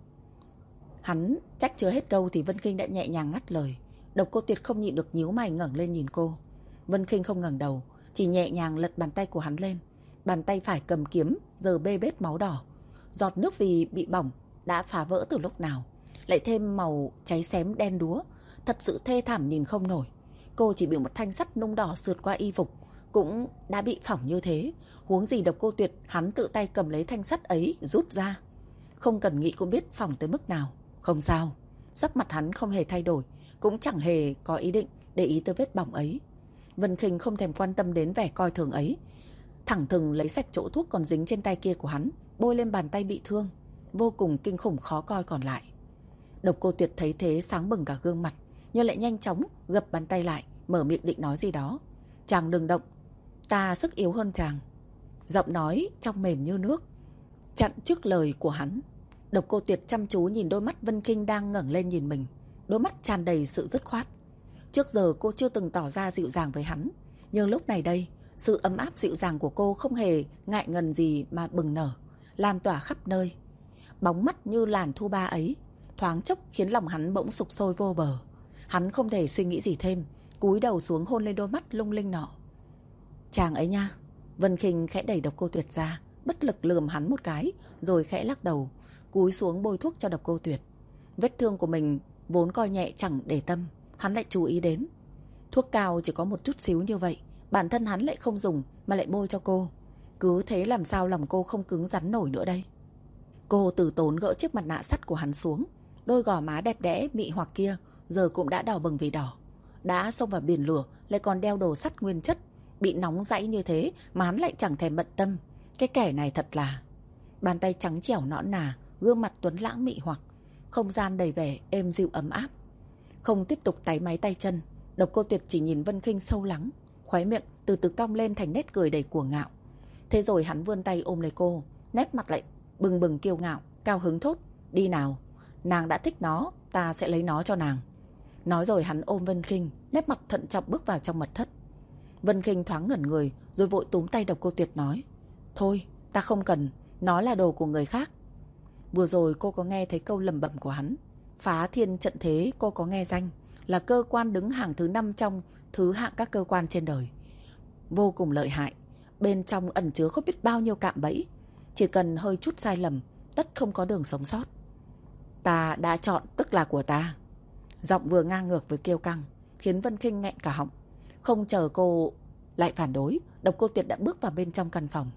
Hắn trách chưa hết câu thì Vân Khinh đã nhẹ nhàng ngắt lời. Độc Cô Tuyệt không nhịn được nhíu mày ngẩng lên nhìn cô. Vân Khinh không ngẩng đầu, chỉ nhẹ nhàng lật bàn tay của hắn lên. Bàn tay phải cầm kiếm giờ bê bết máu đỏ. Giọt nước vì bị bỏng đã phá vỡ từ lúc nào, lại thêm màu cháy xém đen đúa, thật sự thê thảm nhìn không nổi. Cô chỉ bị một thanh sắt nung đỏ sượt qua y phục cũng đã bị phỏng như thế, huống gì Độc Cô Tuyệt hắn tự tay cầm lấy thanh sắt ấy rút ra. Không cần nghĩ cũng biết phỏng tới mức nào. Không sao. Sắc mặt hắn không hề thay đổi, cũng chẳng hề có ý định để ý tới vết bỏng ấy. Vân Khinh không thèm quan tâm đến vẻ coi thường ấy, thẳng thừng lấy sạch chỗ thuốc còn dính trên tay kia của hắn, bôi lên bàn tay bị thương, vô cùng kinh khủng khó coi còn lại. Độc Cô Tuyệt thấy thế sáng bừng cả gương mặt, nhưng lại nhanh chóng gập bàn tay lại, mở miệng định nói gì đó. Chàng đừng động, ta sức yếu hơn chàng. Giọng nói trong mềm như nước chặn trước lời của hắn. Độc Cô Tuyệt chăm chú nhìn đôi mắt Vân Khinh đang ngẩng lên nhìn mình, đôi mắt tràn đầy sự dứt khoát. Trước giờ cô chưa từng tỏ ra dịu dàng với hắn, nhưng lúc này đây, sự ấm áp dịu dàng của cô không hề ngại ngần gì mà bừng nở, lan tỏa khắp nơi. Bóng mắt như làn thu ba ấy thoáng chốc khiến lòng hắn bỗng sục sôi vô bờ. Hắn không thể suy nghĩ gì thêm, cúi đầu xuống hôn lên đôi mắt lung linh nọ. Chàng ấy nha. Vân Khinh khẽ đẩy Độc Cô Tuyệt ra, bất lực lườm hắn một cái, rồi khẽ lắc đầu, cúi xuống bôi thuốc cho Độc Cô Tuyệt. Vết thương của mình vốn coi nhẹ chẳng để tâm, hắn lại chú ý đến. Thuốc cao chỉ có một chút xíu như vậy, bản thân hắn lại không dùng mà lại bôi cho cô. Cứ thế làm sao lòng cô không cứng rắn nổi nữa đây. Cô từ tốn gỡ chiếc mặt nạ sắt của hắn xuống. Đôi gò má đẹp đẽ mị hoặc kia giờ cũng đã đỏ bừng vì đỏ. Đã xông vào biển lửa, lại còn đeo đồ sắt nguyên chất, bị nóng dãi như thế mà hắn lại chẳng thèm bận tâm. Cái kẻ này thật là... Bàn tay trắng trẻo nõn nà, gương mặt tuấn lãng mị hoặc, không gian đầy vẻ êm dịu ấm áp. Không tiếp tục táy máy tay chân, Độc Cô Tuyệt chỉ nhìn Vân Khinh sâu lắng, khóe miệng từ từ cong lên thành nét cười đầy cuồng ngạo. Thế rồi hắn vươn tay ôm lấy cô, nét mặt lại bừng bừng kiêu ngạo, cao hứng thốt: "Đi nào, nàng đã thích nó, ta sẽ lấy nó cho nàng." Nói rồi hắn ôm Vân Khinh, nét mặt thận trọng bước vào trong mật thất. Vân Khinh thoáng ngẩn người, rồi vội túm tay Độc Cô Tuyệt nói: "Thôi, ta không cần, nó là đồ của người khác." Vừa rồi cô có nghe thấy câu lẩm bẩm của hắn. Phá Thiên Trận Thế cô có nghe danh, là cơ quan đứng hàng thứ năm trong thứ hạng các cơ quan trên đời. Vô cùng lợi hại, bên trong ẩn chứa không biết bao nhiêu cạm bẫy. Chỉ cần hơi chút sai lầm, tất không có đường sống sót. "Ta đã chọn tức là của ta." Giọng vừa ngang ngược với kiêu căng, khiến Vân Khinh nghẹn cả họng. Không chờ cô lại phản đối, Độc Cô Tuyệt đã bước vào bên trong căn phòng.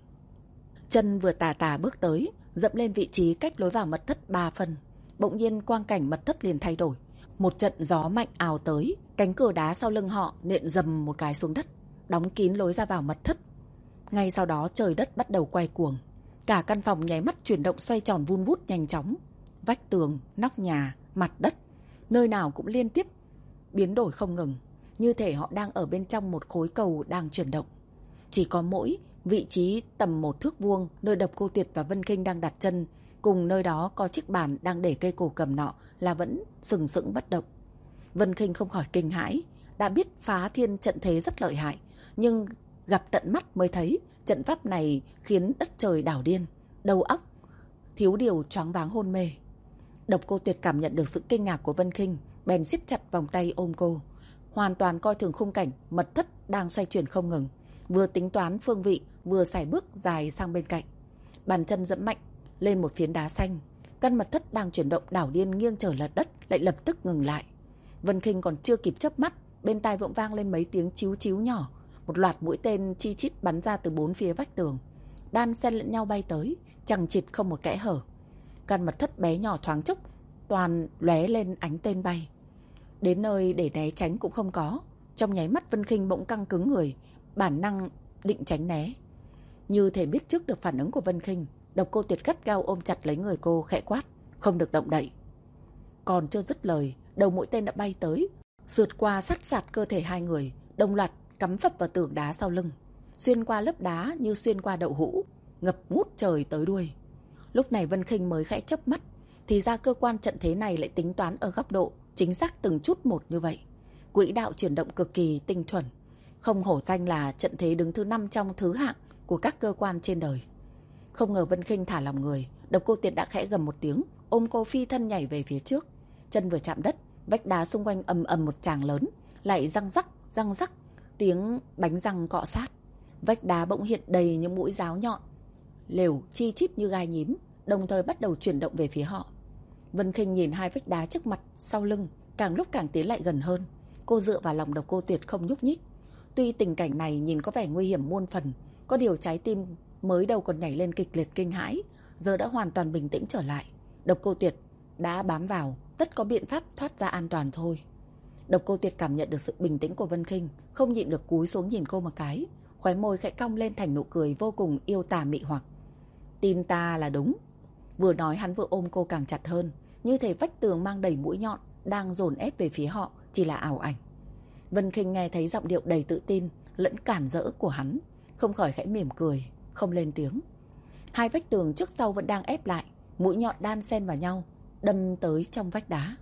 Chân vừa tà tà bước tới, dậm lên vị trí cách lối vào mật thất ba phân. Bỗng nhiên quang cảnh mật thất liền thay đổi. Một trận gió mạnh ào tới, cánh cửa đá sau lưng họ nện dầm một cái xuống đất, đóng kín lối ra vào mật thất. Ngay sau đó trời đất bắt đầu quay cuồng. Cả căn phòng nháy mắt chuyển động xoay tròn vun vút nhanh chóng. Vách tường, nóc nhà, mặt đất, nơi nào cũng liên tiếp biến đổi không ngừng, như thể họ đang ở bên trong một khối cầu đang chuyển động. Chỉ có mỗi vị trí tầm một thước vuông nơi Độc Cô Tuyệt và Vân Khinh đang đặt chân, cùng nơi đó có chiếc bàn đang để cây cổ cầm nọ là vẫn sừng sững bất động. Vân Khinh không khỏi kinh hãi. Đã biết Phá Thiên Trận Thế rất lợi hại, nhưng gặp tận mắt mới thấy trận pháp này khiến đất trời đảo điên, đầu óc thiếu điều choáng váng hôn mê. Độc Cô Tuyệt cảm nhận được sự kinh ngạc của Vân Khinh, bèn siết chặt vòng tay ôm cô, hoàn toàn coi thường khung cảnh mật thất đang xoay chuyển không ngừng, vừa tính toán phương vị, vừa sải bước dài sang bên cạnh. Bàn chân dẫm mạnh lên một phiến đá xanh, căn mật thất đang chuyển động đảo điên nghiêng trở lật đất lại lập tức ngừng lại. Vân Khinh còn chưa kịp chớp mắt, bên tai bỗng vang lên mấy tiếng chíu chíu nhỏ, một loạt mũi tên chi chít bắn ra từ bốn phía vách tường, đan xen lẫn nhau bay tới, chằng chịt không một kẽ hở. Căn mật thất bé nhỏ thoáng chốc toàn lóe lên ánh tên bay, đến nơi để né tránh cũng không có. Trong nháy mắt Vân Khinh bỗng căng cứng người, bản năng định tránh né. Như thể biết trước được phản ứng của Vân Khinh, Độc Cô Tuyệt gắt gao ôm chặt lấy người cô, khẽ quát: "Không được động đậy." Còn chưa dứt lời, đầu mũi tên đã bay tới, sượt qua sát sạt cơ thể hai người, đồng loạt cắm phập vào tường đá sau lưng, xuyên qua lớp đá như xuyên qua đậu hũ, ngập ngút trời tới đuôi. Lúc này Vân Khinh mới khẽ chớp mắt, thì ra cơ quan trận thế này lại tính toán ở góc độ chính xác từng chút một như vậy. Quỹ đạo chuyển động cực kỳ tinh chuẩn, không hổ danh là trận thế đứng thứ năm trong thứ hạng của các cơ quan trên đời. Không ngờ Vân Khinh thả lòng người, Độc Cô Tuyệt đã khẽ gầm một tiếng, ôm cô phi thân nhảy về phía trước. Chân vừa chạm đất, vách đá xung quanh ầm ầm một tràng lớn, lại răng rắc, răng rắc, tiếng bánh răng cọ sát. Vách đá bỗng hiện đầy những mũi giáo nhọn, lều chi chít như gai nhím, đồng thời bắt đầu chuyển động về phía họ. Vân Khinh nhìn hai vách đá trước mặt, sau lưng, càng lúc càng tiến lại gần hơn. Cô dựa vào lòng Độc Cô Tuyệt không nhúc nhích. Tuy tình cảnh này nhìn có vẻ nguy hiểm muôn phần, có điều trái tim mới đầu còn nhảy lên kịch liệt kinh hãi, giờ đã hoàn toàn bình tĩnh trở lại. Độc Cô Tuyệt đã bám vào, tất có biện pháp thoát ra an toàn thôi. Độc Cô Tuyệt cảm nhận được sự bình tĩnh của Vân Khinh, không nhịn được cúi xuống nhìn cô một cái, khóe môi khẽ cong lên thành nụ cười vô cùng yêu tà mị hoặc. "Tin ta là đúng." Vừa nói hắn vừa ôm cô càng chặt hơn, như thể vách tường mang đầy mũi nhọn đang dồn ép về phía họ chỉ là ảo ảnh. Vân Khinh nghe thấy giọng điệu đầy tự tin lẫn cản rỡ của hắn, không khỏi khẽ mỉm cười, không lên tiếng. Hai vách tường trước sau vẫn đang ép lại, mũi nhọn đan xen vào nhau, đâm tới trong vách đá.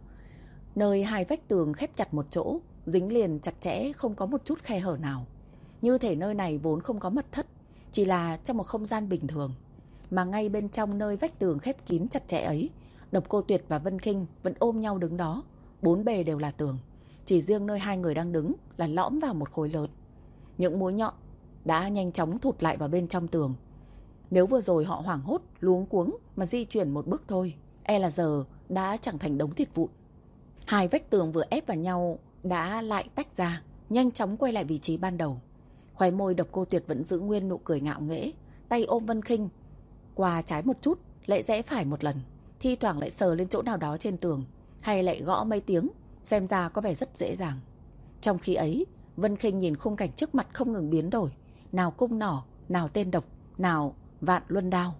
Nơi hai vách tường khép chặt một chỗ, dính liền chặt chẽ, không có một chút khe hở nào. Như thể nơi này vốn không có mật thất, chỉ là trong một không gian bình thường. Mà ngay bên trong nơi vách tường khép kín chặt chẽ ấy, Độc Cô Tuyệt và Vân Khinh vẫn ôm nhau đứng đó, bốn bề đều là tường. Chỉ riêng nơi hai người đang đứng là lõm vào một khối lớn. Những mũi nhọn đã nhanh chóng thụt lại vào bên trong tường. Nếu vừa rồi họ hoảng hốt, luống cuống mà di chuyển một bước thôi, e là giờ đã chẳng thành đống thịt vụn. Hai vách tường vừa ép vào nhau đã lại tách ra, nhanh chóng quay lại vị trí ban đầu. Khóe môi Độc Cô Tuyệt vẫn giữ nguyên nụ cười ngạo nghễ, tay ôm Vân Khinh qua trái một chút, lại rẽ phải một lần, thi thoảng lại sờ lên chỗ nào đó trên tường, hay lại gõ mấy tiếng, xem ra có vẻ rất dễ dàng. Trong khi ấy, Vân Khinh nhìn khung cảnh trước mặt không ngừng biến đổi, nào cung nỏ, nào tên độc, nào vạn luân đao.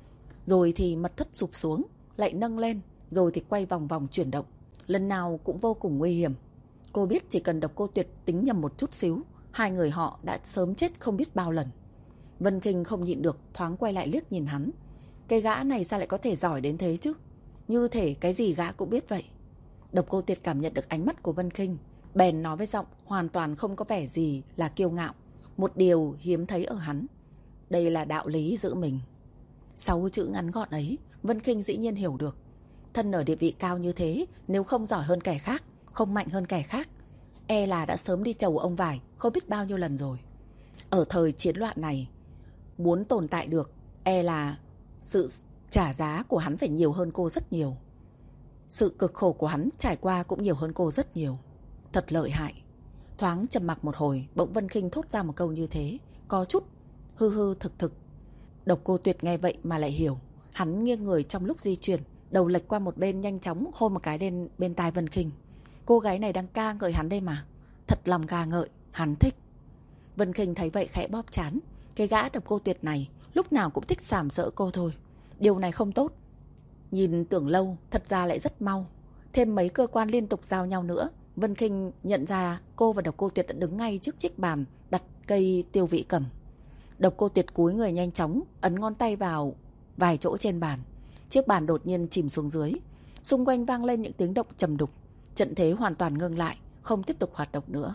Rồi thì mật thất sụp xuống, lại nâng lên, rồi thì quay vòng vòng chuyển động, lần nào cũng vô cùng nguy hiểm. Cô biết chỉ cần Độc Cô Tuyệt tính nhầm một chút xíu, hai người họ đã sớm chết không biết bao lần. Vân Kinh không nhịn được thoáng quay lại liếc nhìn hắn. Cái gã này sao lại có thể giỏi đến thế chứ? Như thể cái gì gã cũng biết vậy. Độc Cô Tuyệt cảm nhận được ánh mắt của Vân Kinh, bèn nói với giọng hoàn toàn không có vẻ gì là kiêu ngạo, một điều hiếm thấy ở hắn. Đây là đạo lý giữ mình. Sáu chữ ngắn gọn ấy, Vân Kinh dĩ nhiên hiểu được. Thân ở địa vị cao như thế, nếu không giỏi hơn kẻ khác, không mạnh hơn kẻ khác, e là đã sớm đi chầu ông vải không biết bao nhiêu lần rồi. Ở thời chiến loạn này, muốn tồn tại được, e là sự trả giá của hắn phải nhiều hơn cô rất nhiều. Sự cực khổ của hắn trải qua cũng nhiều hơn cô rất nhiều. Thật lợi hại. Thoáng trầm mặc một hồi, bỗng Vân Kinh thốt ra một câu như thế, có chút hư hư thực thực. Độc Cô Tuyệt nghe vậy mà lại hiểu. Hắn nghiêng người trong lúc di chuyển, đầu lệch qua một bên, nhanh chóng hôn một cái lên bên tai Vân Kinh. Cô gái này đang ca ngợi hắn đây mà. Thật lòng ca ngợi, hắn thích. Vân Kinh thấy vậy khẽ bóp trán. Cái gã Độc Cô Tuyệt này lúc nào cũng thích sàm sỡ cô thôi. Điều này không tốt. Nhìn tưởng lâu, thật ra lại rất mau. Thêm mấy cơ quan liên tục giao nhau nữa, Vân Kinh nhận ra cô và Độc Cô Tuyệt đã đứng ngay trước chiếc bàn đặt cây tiêu vị cầm. Độc Cô Tuyệt cúi người nhanh chóng ấn ngón tay vào vài chỗ trên bàn. Chiếc bàn đột nhiên chìm xuống dưới. Xung quanh vang lên những tiếng động trầm đục. Trận thế hoàn toàn ngưng lại, không tiếp tục hoạt động nữa.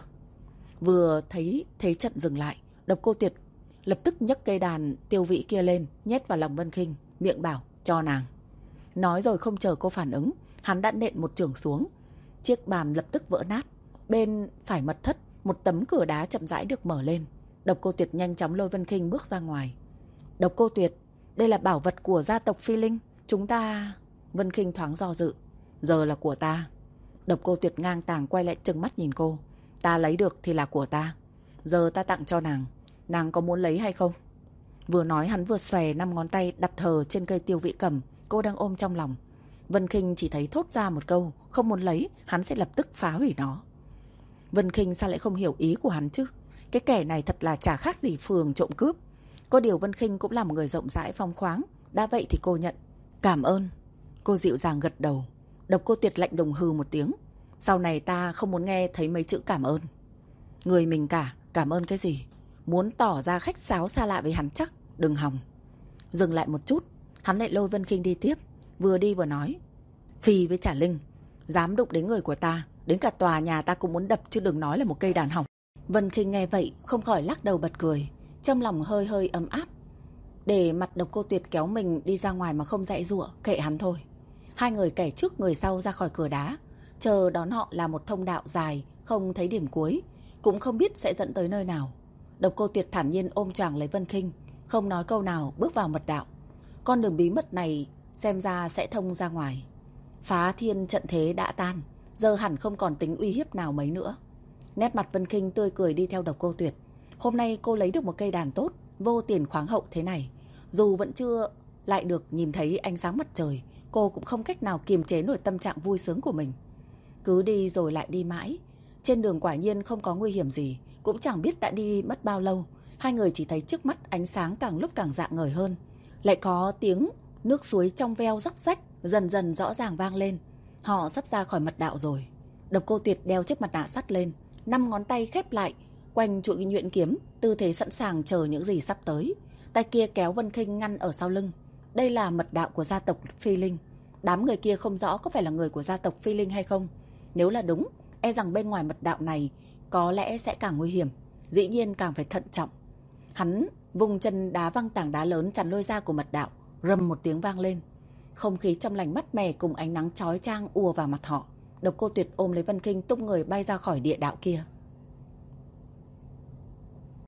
Vừa thấy thế trận dừng lại, Độc Cô Tuyệt lập tức nhấc cây đàn tiêu vị kia lên, nhét vào lòng Vân Kinh, miệng bảo cho nàng. Nói rồi không chờ cô phản ứng, hắn đã nện một chưởng xuống. Chiếc bàn lập tức vỡ nát. Bên phải mật thất, một tấm cửa đá chậm rãi được mở lên. Độc Cô Tuyệt nhanh chóng lôi Vân Kinh bước ra ngoài. Độc Cô Tuyệt, đây là bảo vật của gia tộc Phi Linh. Chúng ta... Vân Kinh thoáng do dự. Giờ là của ta. Độc Cô Tuyệt ngang tàng quay lại trừng mắt nhìn cô. Ta lấy được thì là của ta. Giờ ta tặng cho nàng. Nàng có muốn lấy hay không? Vừa nói hắn vừa xòe năm ngón tay đặt hờ trên cây tiêu vị cầm cô đang ôm trong lòng. Vân Kinh chỉ thấy thốt ra một câu không muốn lấy, hắn sẽ lập tức phá hủy nó. Vân Kinh sao lại không hiểu ý của hắn chứ? Cái kẻ này thật là chả khác gì phường trộm cướp. Có điều Vân Kinh cũng là một người rộng rãi phóng khoáng. Đã vậy thì cô nhận. Cảm ơn. Cô dịu dàng gật đầu. Độc Cô Tuyệt lạnh lùng hừ một tiếng. Sau này ta không muốn nghe thấy mấy chữ cảm ơn. Người mình cả, cảm ơn cái gì? Muốn tỏ ra khách sáo xa lạ với hắn chắc. Đừng hòng. Dừng lại một chút, hắn lại lôi Vân Kinh đi tiếp. Vừa đi vừa nói. Phi với Trả Linh, dám đụng đến người của ta, đến cả tòa nhà ta cũng muốn đập, chứ đừng nói là một cây đàn hỏng. Vân Kinh nghe vậy không khỏi lắc đầu bật cười, trong lòng hơi hơi ấm áp. Để mặt Độc Cô Tuyệt kéo mình đi ra ngoài mà không dãy giụa, kệ hắn thôi. Hai người kẻ trước người sau ra khỏi cửa đá. Chờ đón họ là một thông đạo dài, không thấy điểm cuối, cũng không biết sẽ dẫn tới nơi nào. Độc Cô Tuyệt thản nhiên ôm choàng lấy Vân Kinh, không nói câu nào bước vào mật đạo. Con đường bí mật này xem ra sẽ thông ra ngoài. Phá thiên trận thế đã tan, giờ hẳn không còn tính uy hiếp nào mấy nữa. Nét mặt Vân Kinh tươi cười đi theo Độc Cô Tuyệt. Hôm nay cô lấy được một cây đàn tốt, vô tiền khoáng hậu thế này. Dù vẫn chưa lại được nhìn thấy ánh sáng mặt trời, cô cũng không cách nào kiềm chế nổi tâm trạng vui sướng của mình. Cứ đi rồi lại đi mãi. Trên đường quả nhiên không có nguy hiểm gì, cũng chẳng biết đã đi mất bao lâu. Hai người chỉ thấy trước mắt ánh sáng càng lúc càng rạng ngời hơn. Lại có tiếng nước suối trong veo róc rách dần dần rõ ràng vang lên. Họ sắp ra khỏi mật đạo rồi. Độc Cô Tuyệt đeo chiếc mặt nạ sắt lên, năm ngón tay khép lại quanh chuỗi nhuyễn kiếm, tư thế sẵn sàng chờ những gì sắp tới. Tay kia kéo Vân Kinh ngăn ở sau lưng. Đây là mật đạo của gia tộc Phi Linh. Đám người kia không rõ có phải là người của gia tộc Phi Linh hay không. Nếu là đúng, e rằng bên ngoài mật đạo này có lẽ sẽ càng nguy hiểm, dĩ nhiên càng phải thận trọng. Hắn vùng chân đá văng tảng đá lớn chắn lối ra của mật đạo, rầm một tiếng vang lên. Không khí trong lành mát mẻ cùng ánh nắng chói chang ùa vào mặt họ. Độc Cô Tuyệt ôm lấy Vân Kinh tung người bay ra khỏi địa đạo kia.